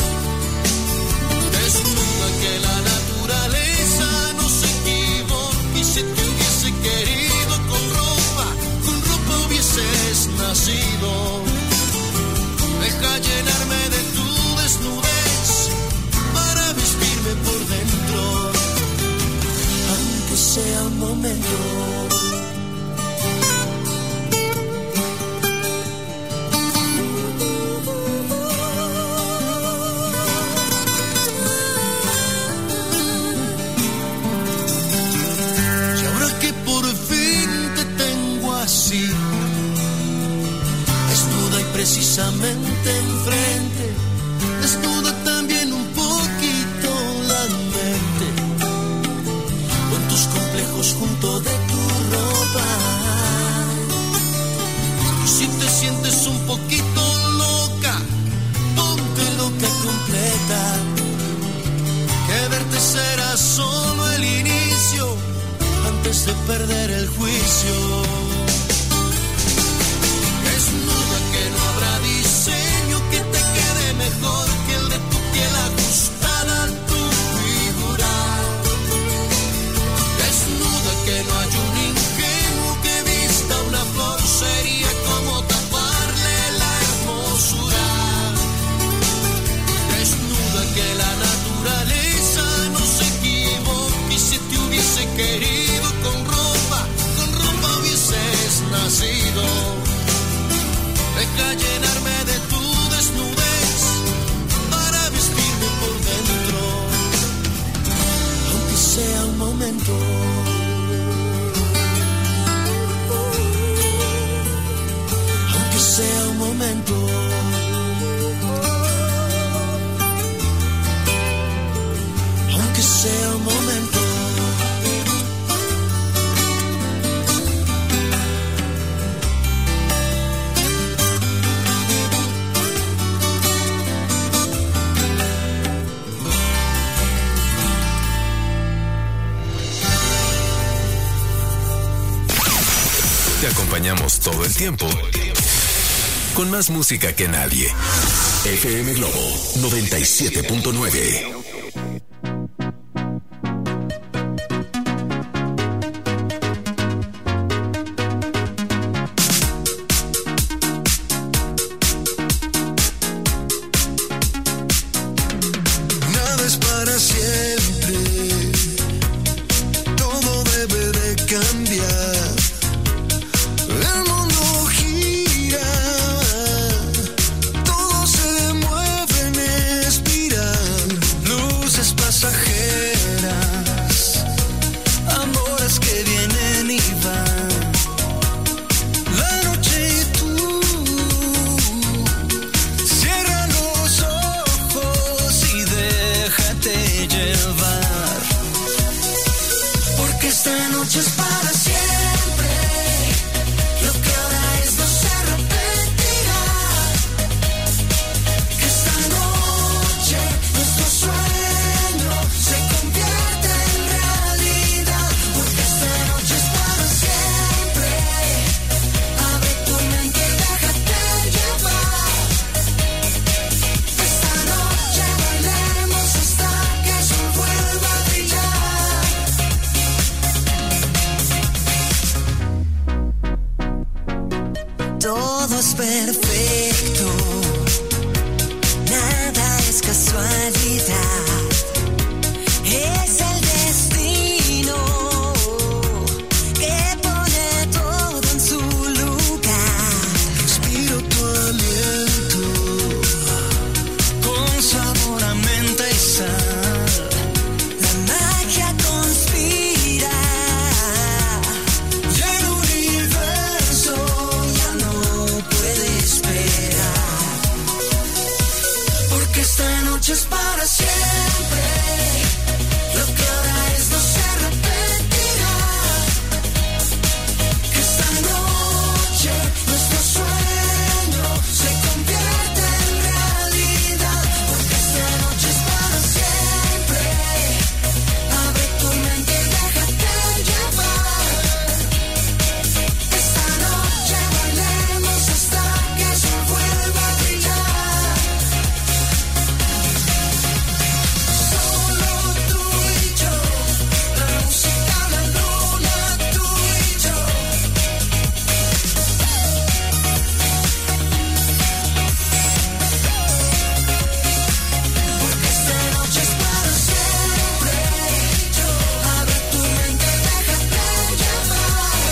Desnuda que la naturaleza no se equivoque y si te hubiese querido con ropa, con ropa hubieses nacido. Deja llenarme de tu desnudez para vestirme por dentro, aunque sea un momento. Y ahora que por fin te tengo así, desnuda y precisamente enfrente, desnuda también un poquito la mente, con tus complejos junto de tu ropa. Si te sientes un poquito loca, ponte loca completa, que verte será solo el inicio, antes de perder el juicio. Desnuda que no habrá diseño que te quede mejor que el de tu piel ajustada a tu figura. Desnuda que no hay un ingenuo que vista una flor, sería como taparle la hermosura. Desnuda que la naturaleza no se equivoque y si te hubiese querido con ropa, con ropa hubieses nacido. Deja llenarme de tu desnudez para vestirme por dentro, aunque sea un momento. Aunque sea un momento. Aunque sea un momento. Te acompañamos todo el tiempo con más música que nadie. F M Globo noventa y siete punto nueve. Nada es para siempre, todo debe de cambiar. El mundo gira, todo se mueve en espiral. Lo noche es para siempre. Lo que ahora es no se repetirá. Que esta noche nuestro sueño se convierte en realidad. Porque esta noche es para siempre. Abre tu mente y déjate llevar. Esta noche bailemos hasta que el sol vuelva a brillar. Solo tú y yo, la música, la luna, tú y yo. Porque esta noche es para siempre. Abre tu mente y déjate llevar.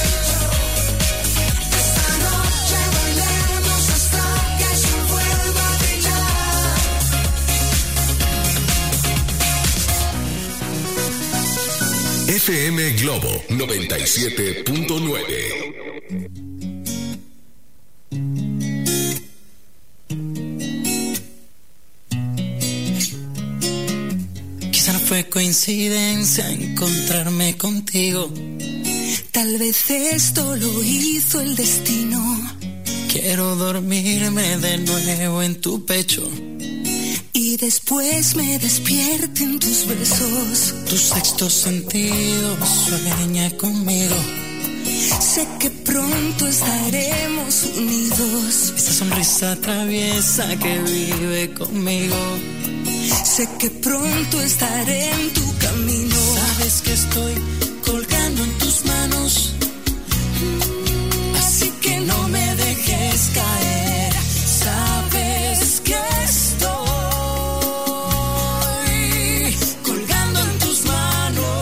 Esta noche bailemos hasta que el sol vuelva a brillar. F M Globo noventa y siete punto nueve. Quizá no fue coincidencia encontrarme contigo. Tal vez esto lo hizo el destino. Quiero dormirme de nuevo en tu pecho. Y después me despierto en tus besos. Tu sexto sentido sueña conmigo. Sé que pronto estaremos unidos. Esa sonrisa traviesa que vive conmigo. Sé que pronto estaré en tu camino. Sabes que estoy colgando en tus manos. Así que no me dejes caer. Sabes que estoy colgando en tus manos.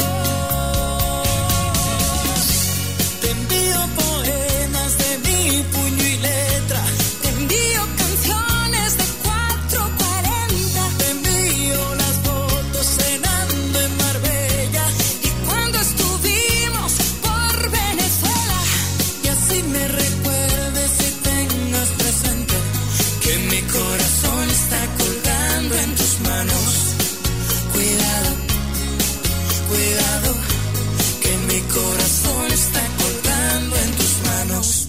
Te envío poemas de mi puño y letra. Te envío canciones de cuatro cuarenta. Te envío las fotos cenando en Marbella. Y cuando estuvimos por Venezuela. Y así me recuerdes y tengas presente Que mi corazón está colgando en tus manos. Cuidado, cuidado, que mi corazón está colgando en tus manos.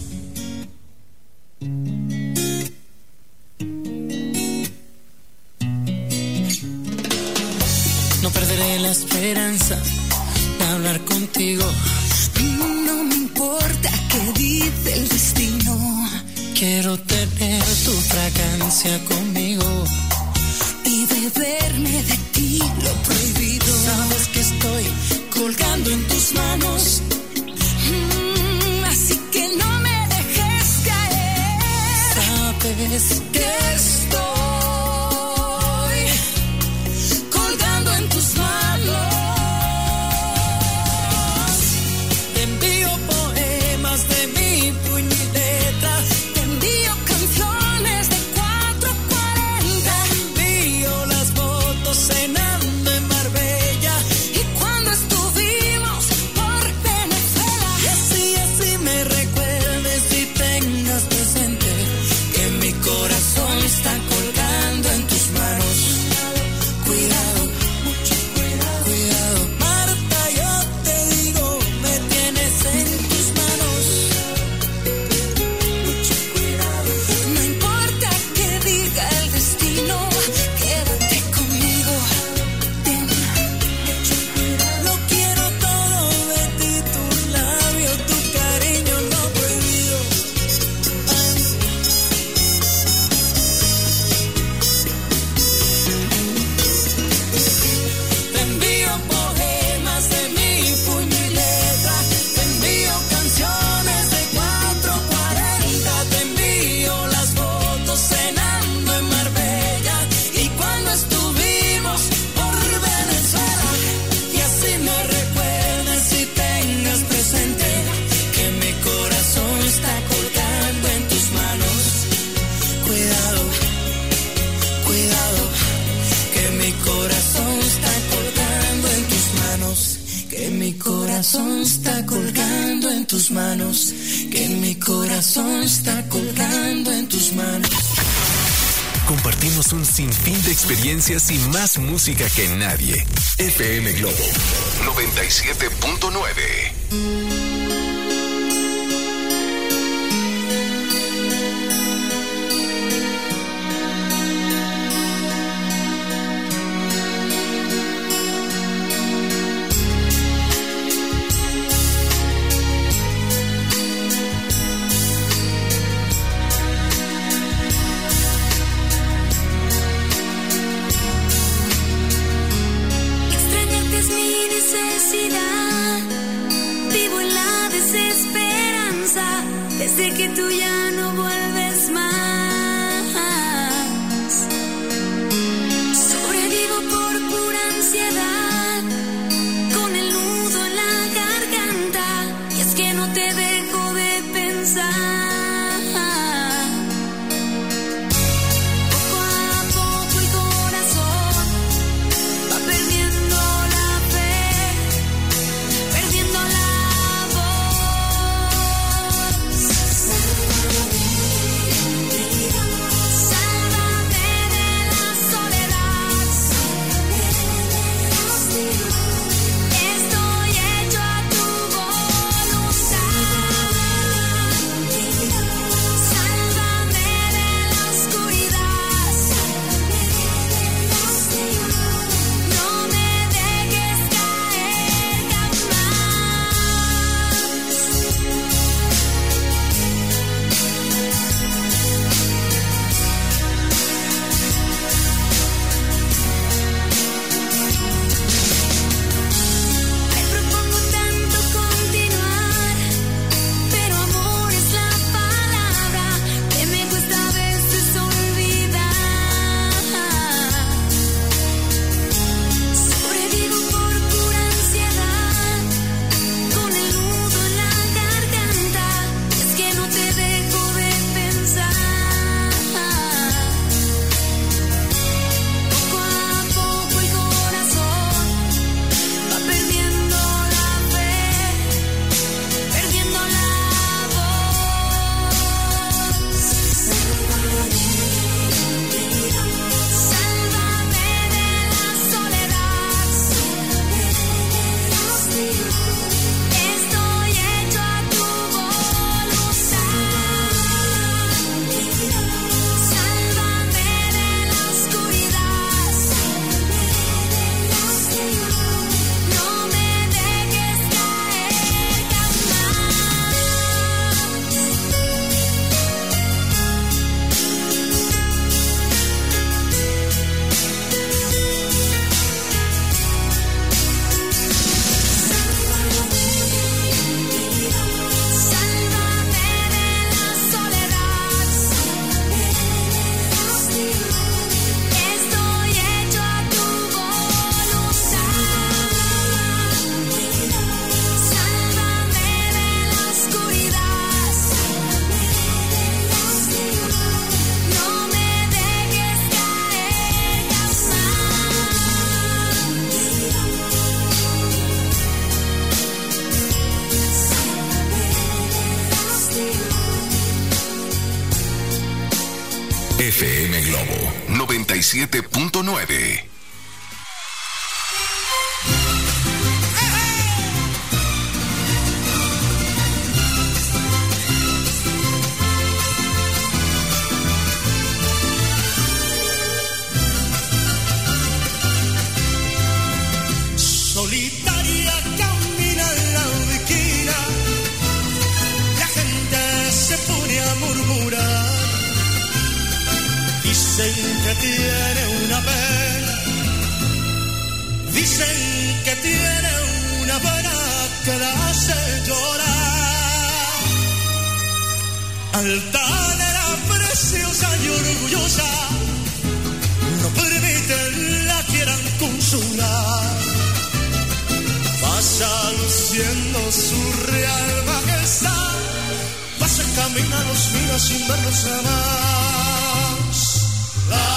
no perderé la esperanza de hablar contigo. No me importa qué dice el destino. Quiero tener tu fragancia conmigo. Y beberme de ti lo prohibido. Sabes que estoy colgando en tus manos. Mm, así que no me dejes caer. Sabes Que estoy colgando en tus manos. te envío poemas de mi puño y letra. Te envío canciones de cuatro cuarenta. Te envío las fotos cenando en Marbella. Y cuando estuvimos por Venezuela. Y así, así me recuerdes y tengas presente Que mi corazón está colgando en tus manos. Cuidado, mucho cuidado. cuidado. Marta, yo te digo, me tienes en tus manos. Mucho cuidado. No importa que diga el destino. Quédate conmigo. Ten mucho cuidado. Lo quiero todo de ti, tu labio, tu cariño no prohibido. Te envío poemas de mi puño y letra. Te envío canciones de cuatro cuarenta. Te envío las fotos cenando en Marbella. Y cuando estuvimos por Venezuela. Y así me recuerdes y tengas presente Que mi corazón está colgando en tus manos. Cuidado, cuidado, que mi corazón está colgando en tus manos. Que mi corazón está colgando en tus manos. Que mi corazón está colgando en tus manos. compartimos un sinfín de experiencias y más música que nadie. F M Globo noventa y siete punto nueve. Extrañarte es mi necesidad. Vivo en la desesperanza desde que tú ya no vuelves más. Sobrevivo por pura ansiedad, con el nudo en la garganta, y es que no te dejo de pensar. Poco a poco el corazón va perdiendo la fe, perdiendo la voz. Sálvame de la soledad. Estoy hecho a tu voluntad. Sálvame de la oscuridad. No me dejes caer Me propongo tanto continuar, pero amor es la palabra que me cuesta a veces olvidar. Sobrevivo por pura ansiedad, con el nudo en la garganta, es que no te dejo de pensar. Poco a poco el corazón va perdiendo la fe, perdiendo la voz. Sálvame de la soledad. Estoy hecho a tu voluntad. Sálvame de la oscuridad. No me dejes caer Sálvame de la soledad. Estoy hecho a tu voluntad. Sálvame de la oscuridad. No me dejes caer F M Globo noventa y siete punto nueve. Solitaria camina en la esquina, la gente se pone a murmurar. Dicen que tiene una pena, dicen que tiene una pena que la hace llorar. Altanera, preciosa y orgullosa, no permiten la quieran consolar. Pasa luciendo su real majestad, pasa camina los mira sin verlos jamás. La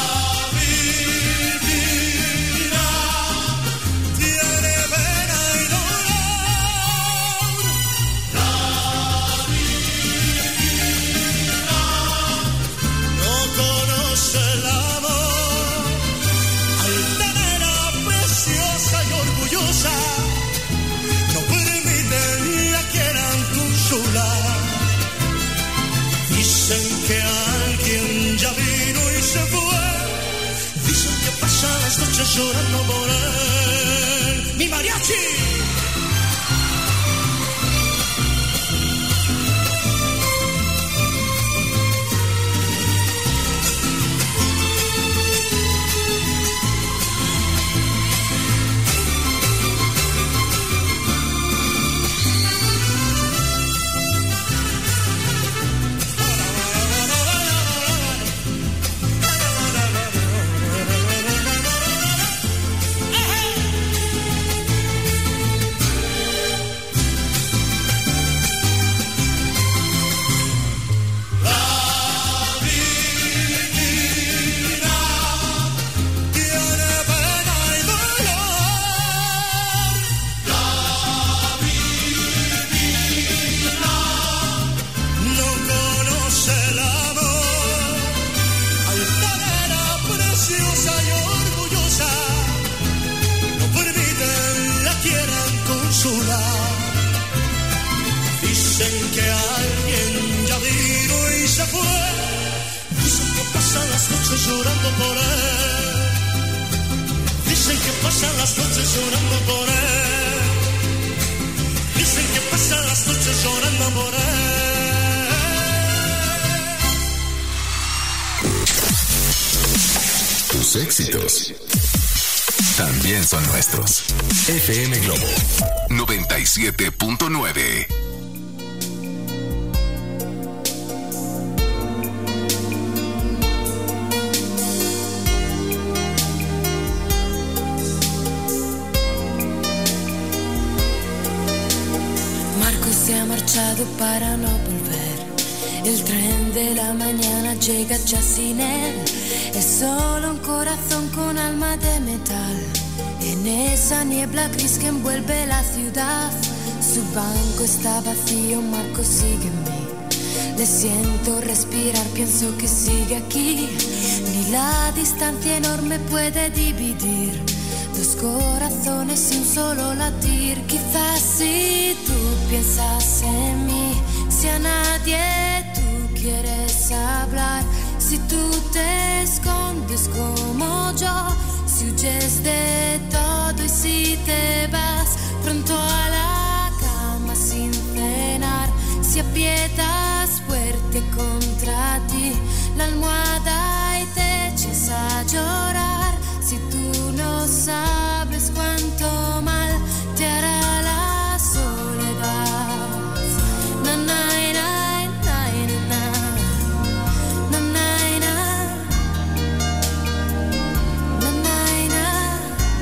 divina tiene pena y dolor. La divina no conoce pasan las noches llorando por él. ¡Mi mariachi! Llorando por él, dicen que pasan las noches llorando por él, dicen que pasan las noches llorando por él. Tus éxitos también son nuestros. F M Globo noventa y siete punto nueve. Para no volver, el tren de la mañana llega ya sin él. Es solo un corazón con alma de metal. En esa niebla gris que envuelve la ciudad, su banco está vacío, Marco sigue en mí. Le siento respirar, pienso que sigue aquí. Ni la distancia enorme puede dividir dos corazones y un solo latir. Quizás si tú piensas en mí, si a nadie tú quieres hablar, si tú te escondes como yo, si huyes de todo y si te vas pronto a la cama sin cenar, si aprietas fuerte contra ti la almohada y te echas a llorar, si tú no sabes cuánto mal te hará la soledad. Na, na, na, na, na, na, na, na, na, na.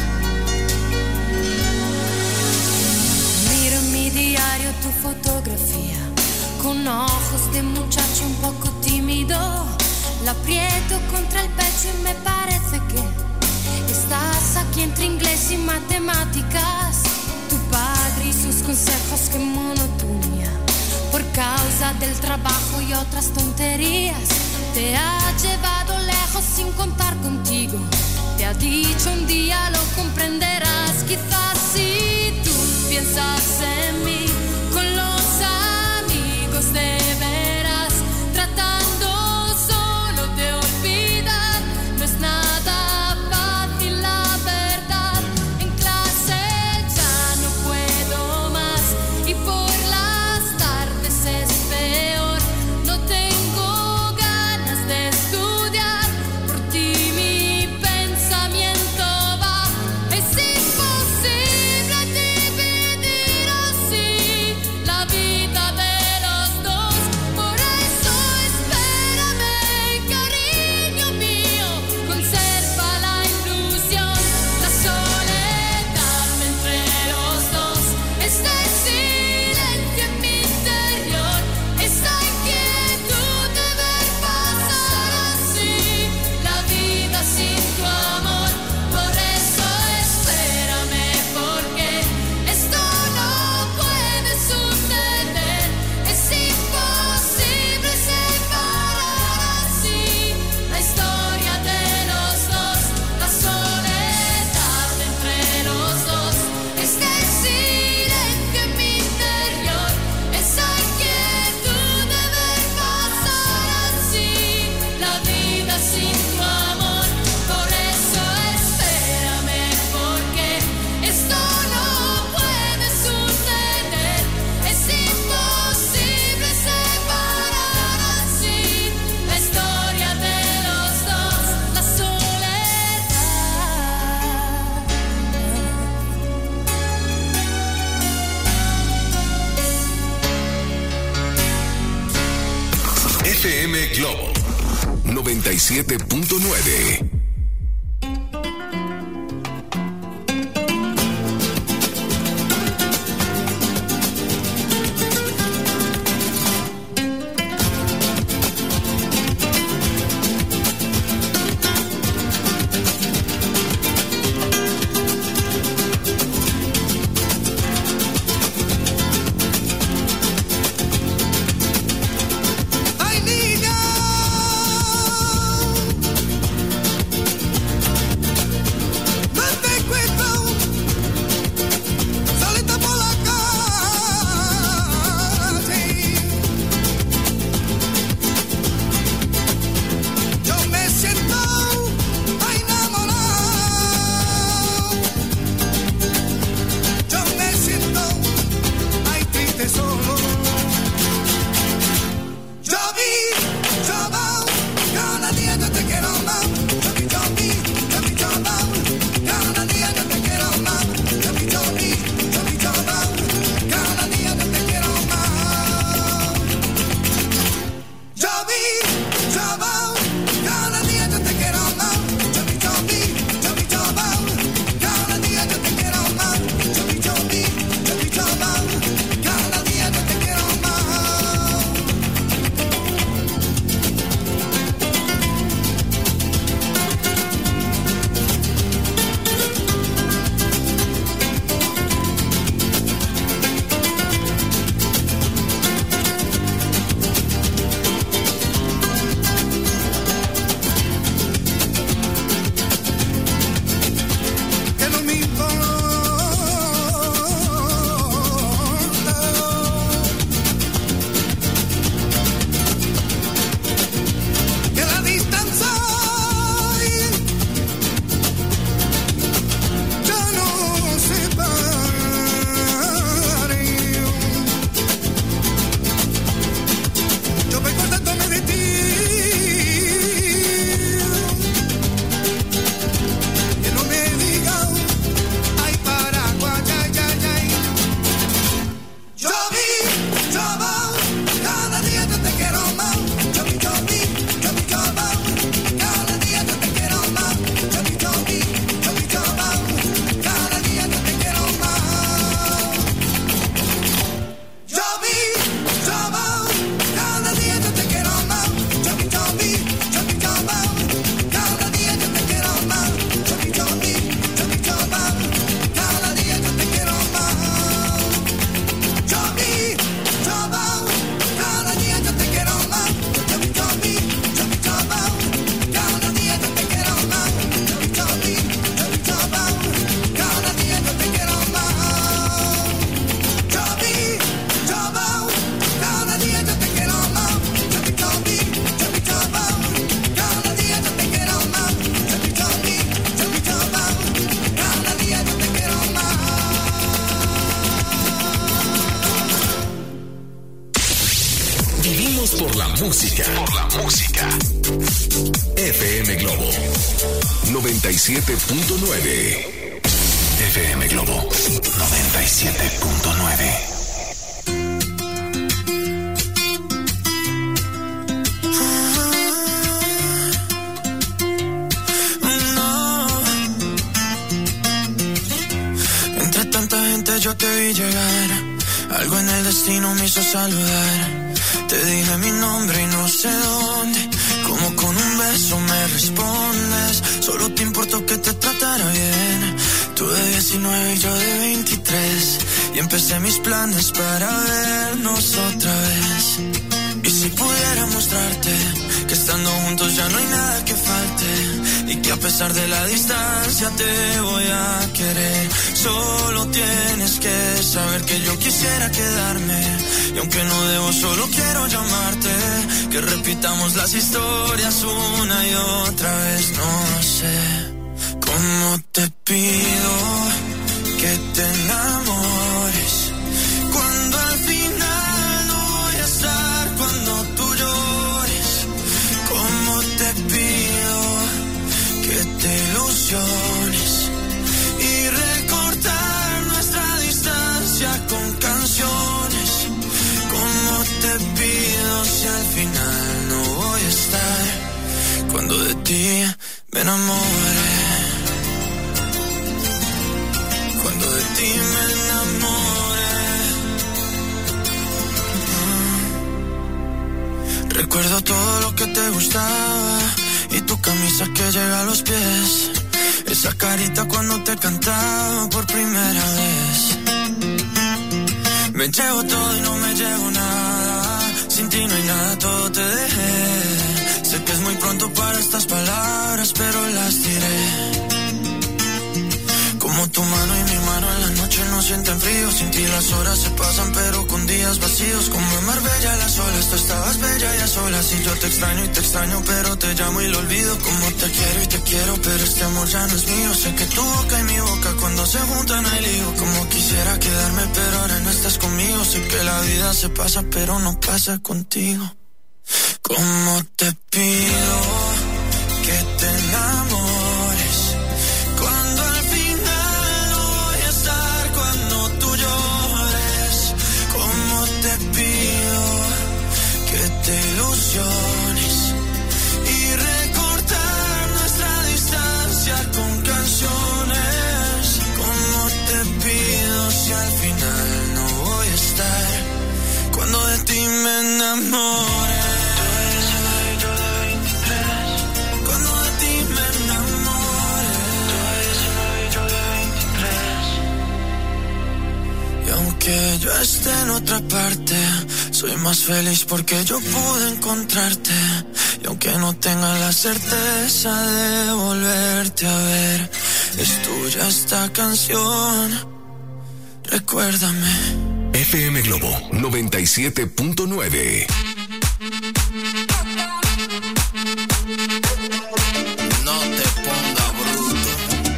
Miro en mi diario tu fotografía, con ojos de muchacho un poco tímido. La aprieto contra el pecho y me parece que estás aquí entre inglés y matemáticas. Tu padre y sus consejos, qué monotonía. Por causa del trabajo y otras tonterías, te ha llevado lejos sin contar contigo. Te ha dicho un día lo comprenderás. Quizás si tú piensas en mí, con los amigos de veras, tratando solo de olvidar, no es nada fácil la verdad. En clase ya no puedo más y por las tardes es peor. No tengo ganas de estudiar, por ti mi pensamiento va noventa y siete punto nueve. Ay, niña, por la música. Por la música. F M Globo noventa y siete punto nueve. F M Globo noventa y siete punto nueve. Yo te vi llegar, algo en el destino me hizo saludar. Te dije mi nombre y no sé dónde, como con un beso me respondes. Solo te importó que te tratara bien. Tú de diecinueve y yo de veintitrés, y empecé mis planes para vernos otra vez. Y si pudiera mostrarte que estando juntos ya no hay nada que falte, y que a pesar de la distancia te voy a querer. Solo tienes que saber que yo quisiera quedarme, y aunque no debo solo quiero llamarte, que repitamos las historias una y otra vez. No sé cómo te pido que te enamores, cuando al final no voy a estar, cuando tú llores. Cómo te pido que te ilusiones y recortar nuestra distancia con canciones. Cómo te pido si al final no voy a estar, cuando de ti me enamoré, cuando de ti me enamoré. Recuerdo todo lo que te gustaba y tu camisa que llega a los pies, esa carita cuando te cantaba por primera vez. Me llevo todo y no me llevo nada, sin ti no hay nada, todo te dejé. Sé que es muy pronto para estas palabras, pero las diré. Como tu mano y mi mano en la noche no sienten frío. Sin ti las horas se pasan pero con días vacíos. Como en Marbella las olas, tú estabas bella y a solas. Y yo te extraño y te extraño pero te llamo y lo olvido. Como te quiero y te quiero pero este amor ya no es mío. Sé que tu boca y mi boca cuando se juntan hay lío. Como quisiera quedarme pero ahora no estás conmigo. Sé que la vida se pasa pero no pasa contigo. Como te pido que te enamores cuando al final no voy a estar, cuando tú llores. Como te pido que te ilusiones y recortar nuestra distancia con canciones. Como te pido si al final no voy a estar, cuando de ti me enamore. Que yo esté en otra parte, soy más feliz porque yo pude encontrarte. Y aunque no tenga la certeza de volverte a ver, es tuya esta canción, recuérdame. F M Globo noventa y siete punto nueve. No te ponga bruto.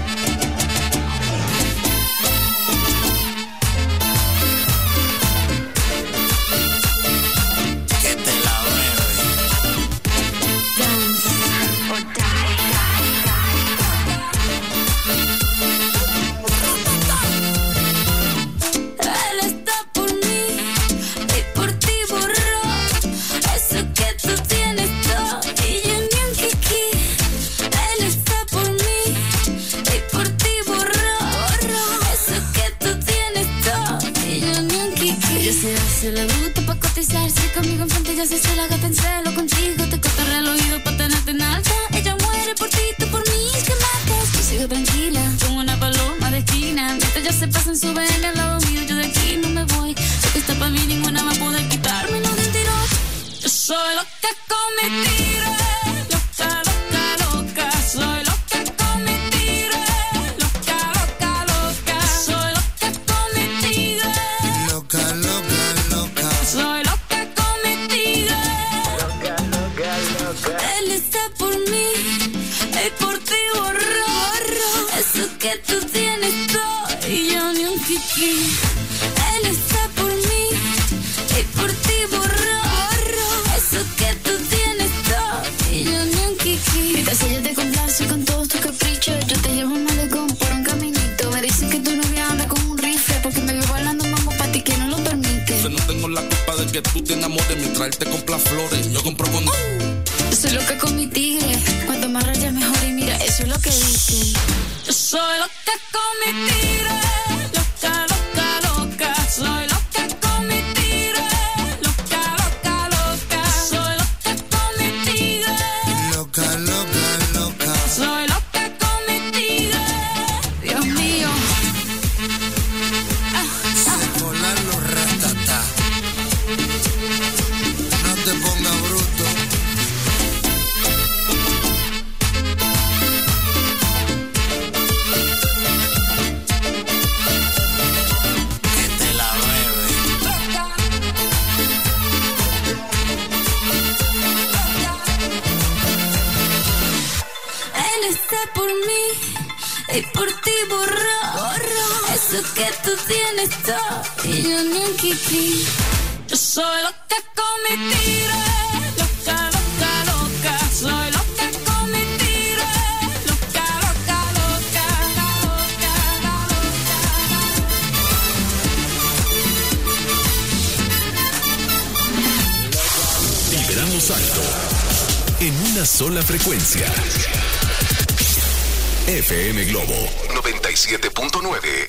Se le gusta pa' cotizarse conmigo enfrente, ya se hace la gata en celo. Contigo te cortaré el oído pa' tenerte en alta. Ella muere por ti, tú por mí, que matas. Yo sigo tranquila, como una paloma de esquina. Mientras ya se pasan, suben al lado mío. Yo de aquí no me voy, sé que está pa' mí, ninguna va a poder quitarme lo del tirón. Yo soy loca con mi tiro, loca, loca, loca. Soy loca con mi tiro, loca, loca, loca. Soy loca con mi tiro, loca, loca. soy loca con mi tigre. Loca, loca, loca. Él está por mí y por ti borro. Eso que tú tienes todo y yo ni un kiki. Él está por mí y por ti borro. Eso que tú tienes todo y yo ni un kiki. Mi casa ya te complace con todos tus caprichos. Yo te llevo un malecón por un caminito. Me dicen que tu novia anda con un rifle porque me veo bailando mambo pa' ti que no lo permite. No tengo la culpa de que tú te enamores mientras él te compra flores. Yo compro con... Uh, yo soy loca con mi tigre. Cuanto más raya mejor y mira, eso es lo que dicen. Yo soy loca con mi tigre. Loca, loca, loca. Soy loca con mi tigre. Loca, loca, loca. Soy loca con mi tigre. Loca, loca, loca. Soy loca con mi tigre. Dios mío. Se volan los ratatá. No te pongas bruto. Que te la bebe. Él está por mí y por ti borró. Eso que tú tienes todo y yo ni un kiki. Yo soy loca con mi tigre. Loca, loca, loca. Soy loca con mi tigre. Loca, loca, loca. Vibramos alto en una sola frecuencia. F M Globo noventa y siete punto nueve.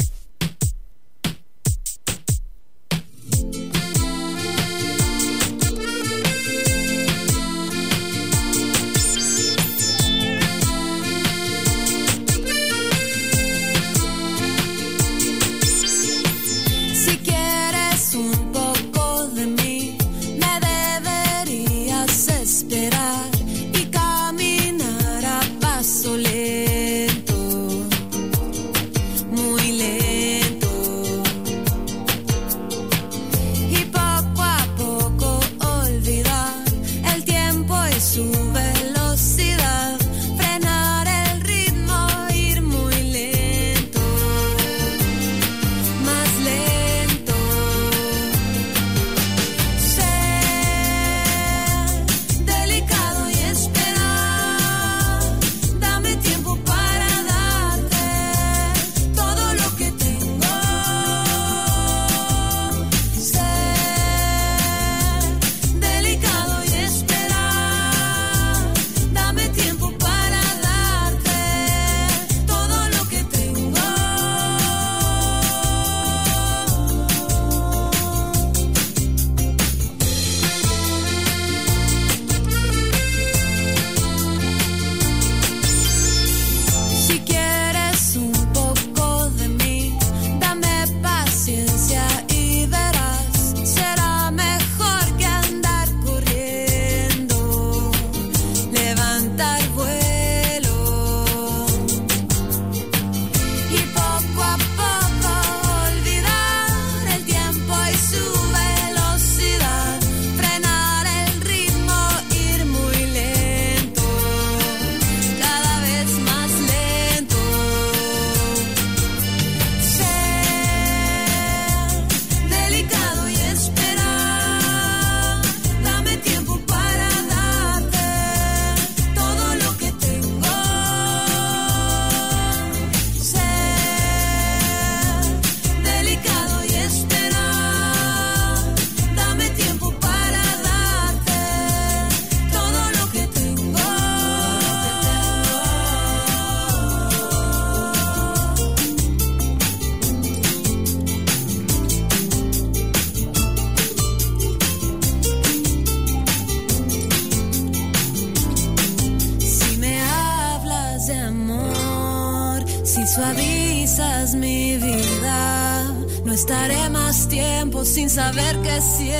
Suavizas mi vida, no estaré más tiempo sin saber qué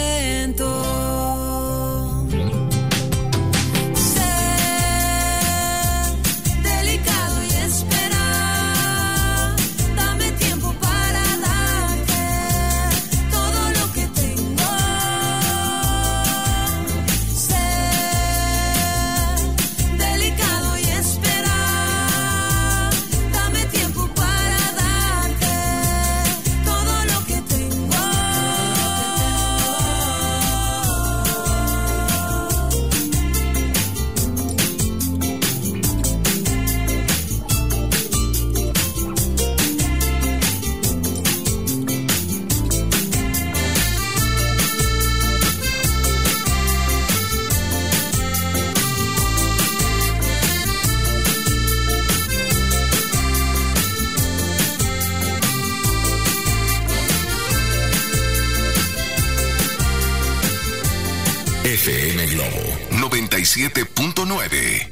siento. F M Globo noventa y siete punto nueve.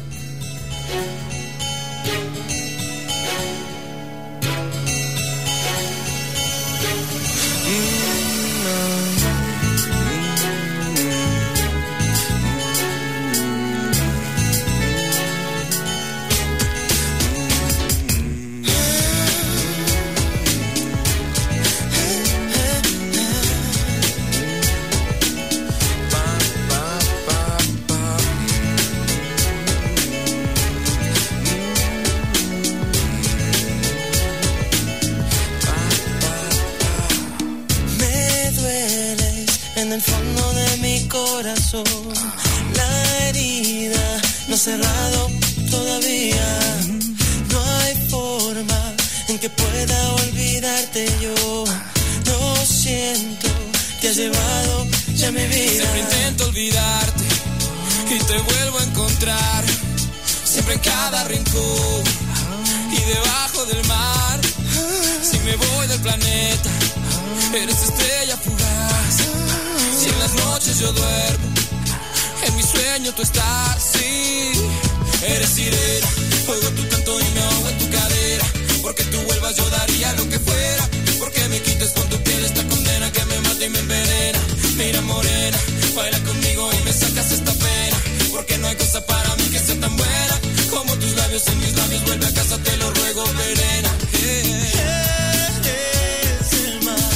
La herida no ha cerrado todavía. No hay forma en que pueda olvidarte yo. Lo siento, te has llevado ya mi vida. Siempre intento olvidarte y te vuelvo a encontrar, siempre en cada rincón y debajo del mar. Si me voy del planeta, eres estrella fugaz. Si en las noches yo duermo, en mi sueño tú estás. Sí, eres sirena, oigo tu canto y me ahogo en tu cadera. Porque tú vuelvas yo daría lo que fuera. Porque me quites con tu piel esta condena que me mata y me envenena. Mira morena, baila conmigo y me sacas esta pena. Porque no hay cosa para mí que sea tan buena como tus labios en mis labios. Vuelve a casa, te lo ruego, Verena. Hey. Eres el mar,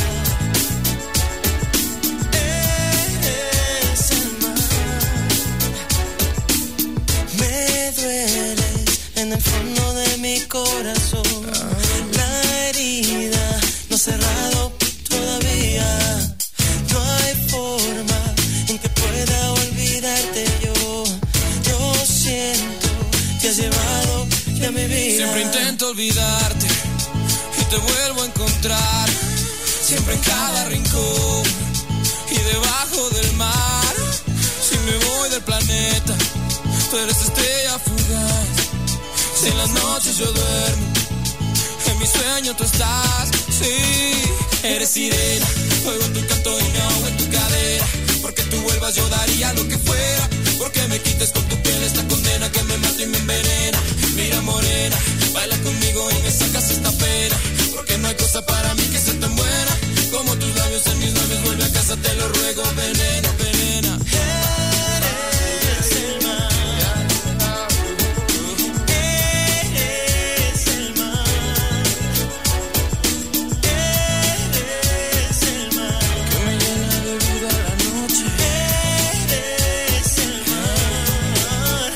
eres el mar. Me dueles en el fondo de mi corazón. La herida no ha cerrado todavía. No hay forma en que pueda olvidarte yo. Yo siento que has llevado ya mi vida. Siempre intento olvidarte y te vuelvo a encontrar, siempre en cada rincón y debajo del mar. Si me voy del planeta, tú eres estrella fugaz. Si en las noches yo duermo, en mi sueño tú estás. Sí, eres sirena, oigo tu canto y me ahogo en tu cadera. Porque tú vuelvas yo daría lo que fuera. Porque me quites con tu piel esta condena que me mata y me envenena. Mira morena, baila conmigo y me sacas esta pena. Porque no hay cosa para mí que sea tan buena como tus labios en mis labios. Vuelve a casa, te lo ruego, venena, venena. Eres el mar, eres el mar, eres el mar que me llena de vida la noche. Eres el mar.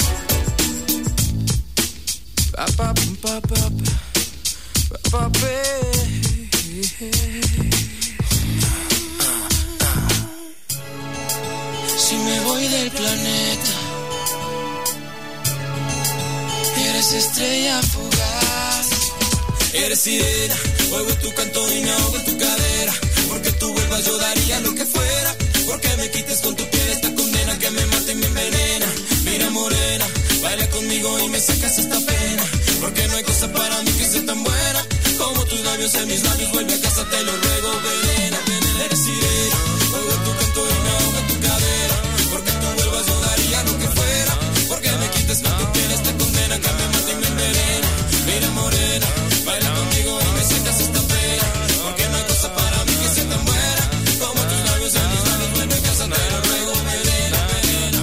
Pa, pa, pa, pa, pa, pa, pa, Si me voy del planeta, eres estrella fugaz. Eres sirena, oigo tu canto y me ahogo en tu cadera. Porque tú vuelvas yo daría lo que fuera. Porque me quites con tu piel esta condena que me mata y me envenena. Mira morena, baila conmigo y me sacas esta pena. Porque no hay cosa para mí que sea tan buena como tus labios en mis labios. Vuelve a casa, te lo ruego, venena, venena. Eres sirena, oigo tu canto y me ahogo en tu cadera. Porque tú vuelvas yo daría lo que fuera. Porque me quites con tu piel esta condena que me mata y me envenena. Mira morena, baila conmigo y me sacas esta pena. Porque no hay cosa para mí que sea tan buena como tus labios en mis labios. Vuelve a casa, te lo ruego, venena, venena.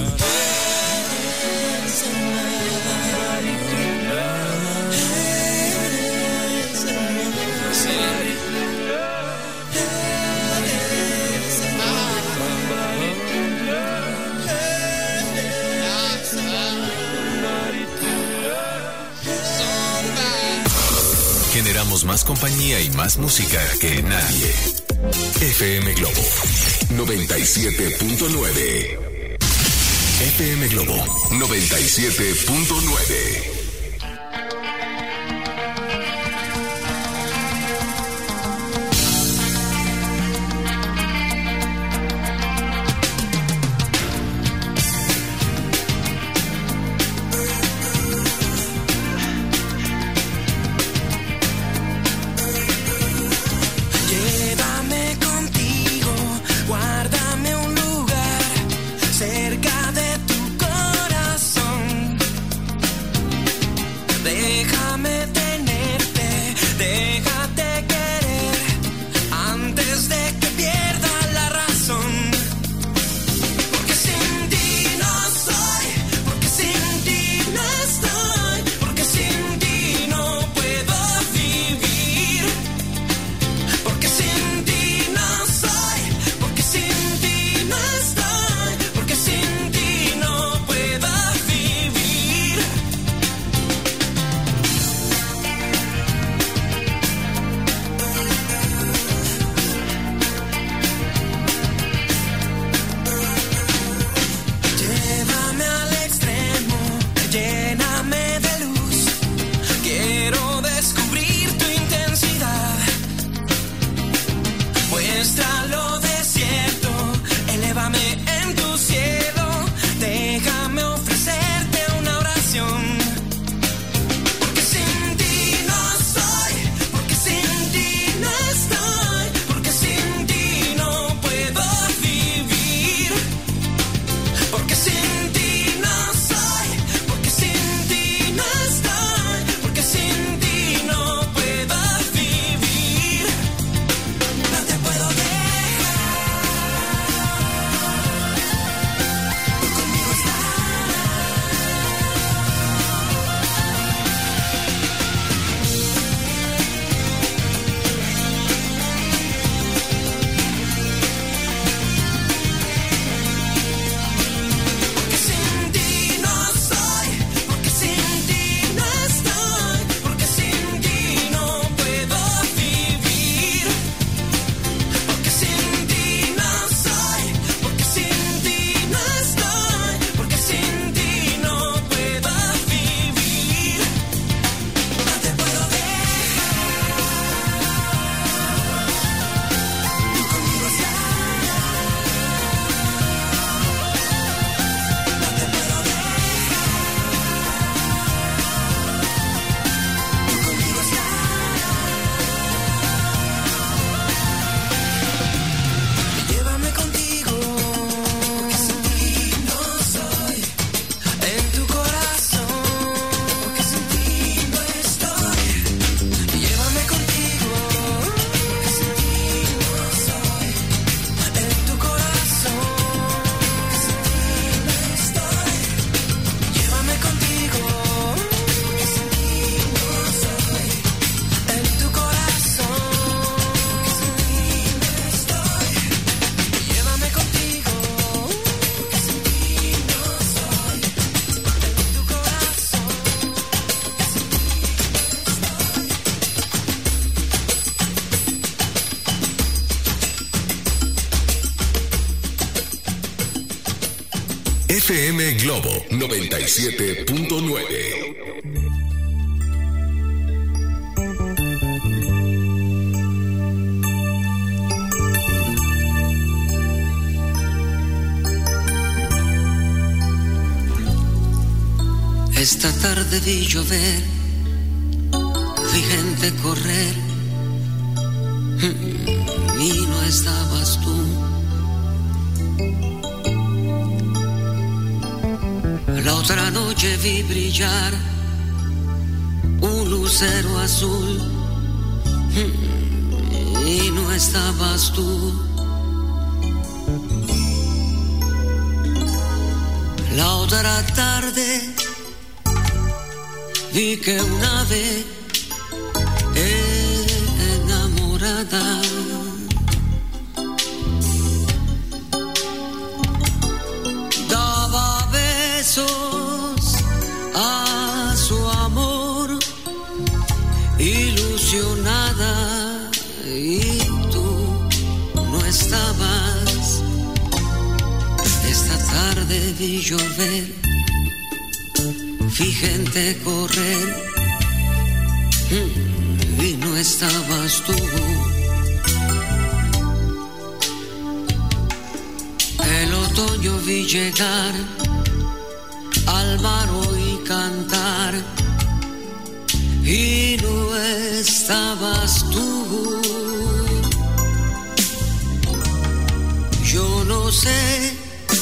Generamos más compañía y más música que nadie. F M Globo noventa y siete punto nueve. F M Globo noventa y siete punto nueve. Llévame contigo, guárdame un lugar cerca de tu corazón. F M Globo noventa y siete punto nueve. Esta tarde vi llover, vi gente correr, y no estabas tú. La otra noche vi brillar un lucero azul, y no estabas tú. La otra tarde vi que un ave enamorada daba besos a su amor, ilusionada, y tú no estabas. Esta tarde vi llover, vi gente correr, y no estabas tú. El otoño vi llegar al mar y cantar, y no estabas tú. Yo no sé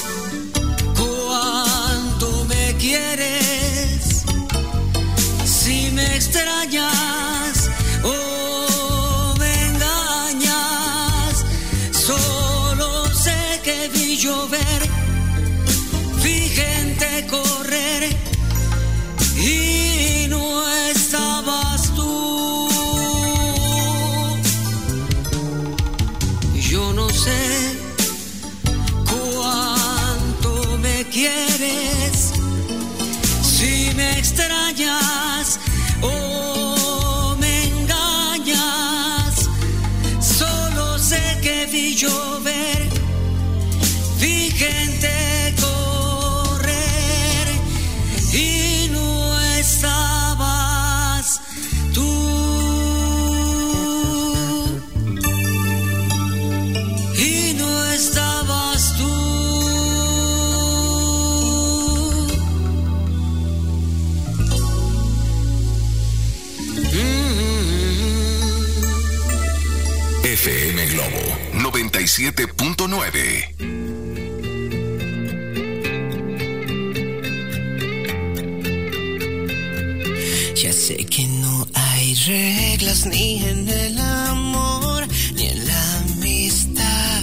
cuánto me quieres, si me extrañas o me engañas. Solo sé que vi llover, vi gente correr, y no estabas tú. Yo no sé cuánto me quieres, si me extrañas o me engañas. Solo sé que vi llover, vi gente correr, y no estabas tú. Y no estabas tú. F M Globo noventa y siete punto nueve. Ya sé que no hay reglas ni en el amor ni en la amistad.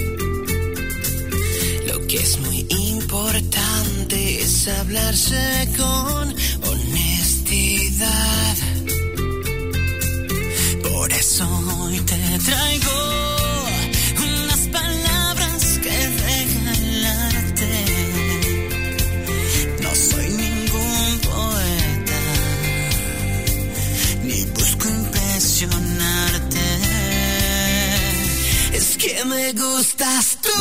Lo que es muy importante es hablarse con honestidad. Por eso hoy te traigo unas palabras que regalarte. No soy ningún poeta, ni busco impresionarte. Es que me gustas tú.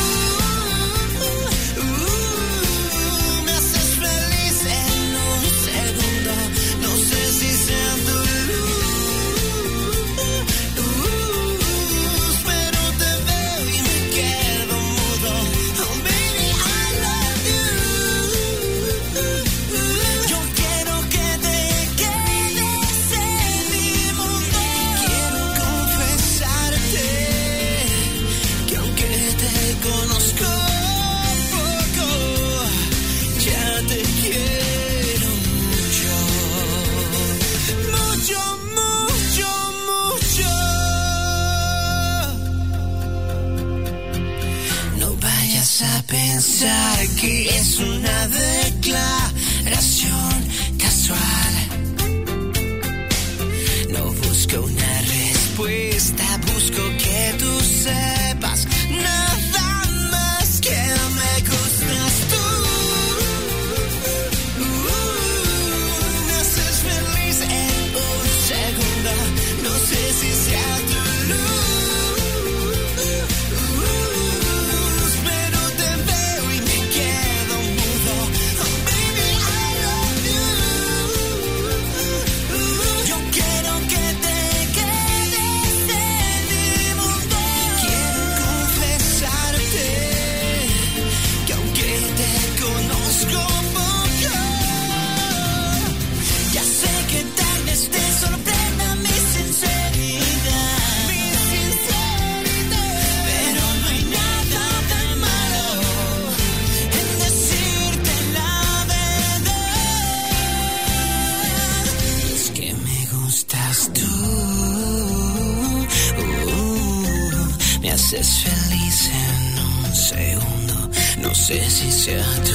Me haces feliz en un segundo. No sé si sea tu luz, pero te veo y me quedo mudo. Oh baby, I love you. Yo quiero que te quedes en mi mundo. Quiero confesarte que aunque te conozco poco, ya te quiero mucho. Mucho, mucho, mucho. No vayas a pensar que es una declaración casual. No busco una respuesta, busco que tú sepas nada más que me gustas tú. Me haces feliz en un segundo. No sé si sea tu luz, pero te veo y me quedo gustas tú. Uh, me haces feliz en un segundo. No sé si sea tu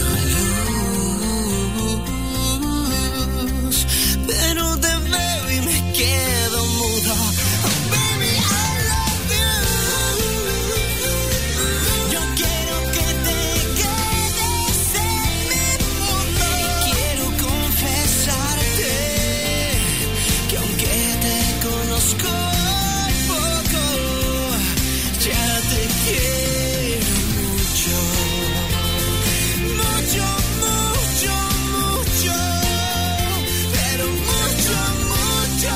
luz, pero te veo y me quedo mudo. Oh, baby, I love you. Yo quiero que te quedes en mi mundo. Y quiero confesarte que aunque te conozco poco, ya te quiero mucho. Mucho, mucho, mucho. Pero mucho, mucho,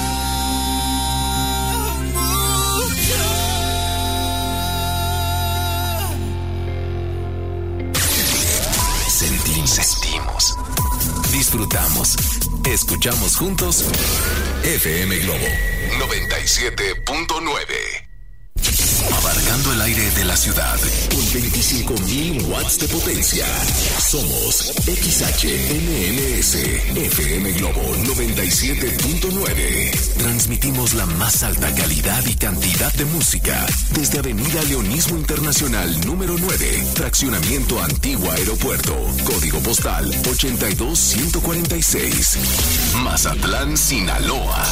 mucho. Sentimos, sentimos, disfrutamos, escuchamos juntos F M Globo noventa y siete punto nueve. Abarcando el aire de la ciudad con veinticinco mil watts de potencia. Somos X H M M S F M Globo noventa y siete punto nueve. Transmitimos la más alta calidad y cantidad de música desde Avenida Leonismo Internacional número nueve, Fraccionamiento Antiguo Aeropuerto, código postal ochenta y dos ciento cuarenta y seis, Mazatlán, Sinaloa.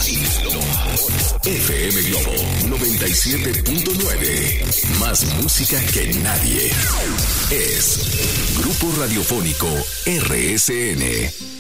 F M Globo noventa y siete punto nueve. Más música que nadie. Es Grupo Radiofónico R S N.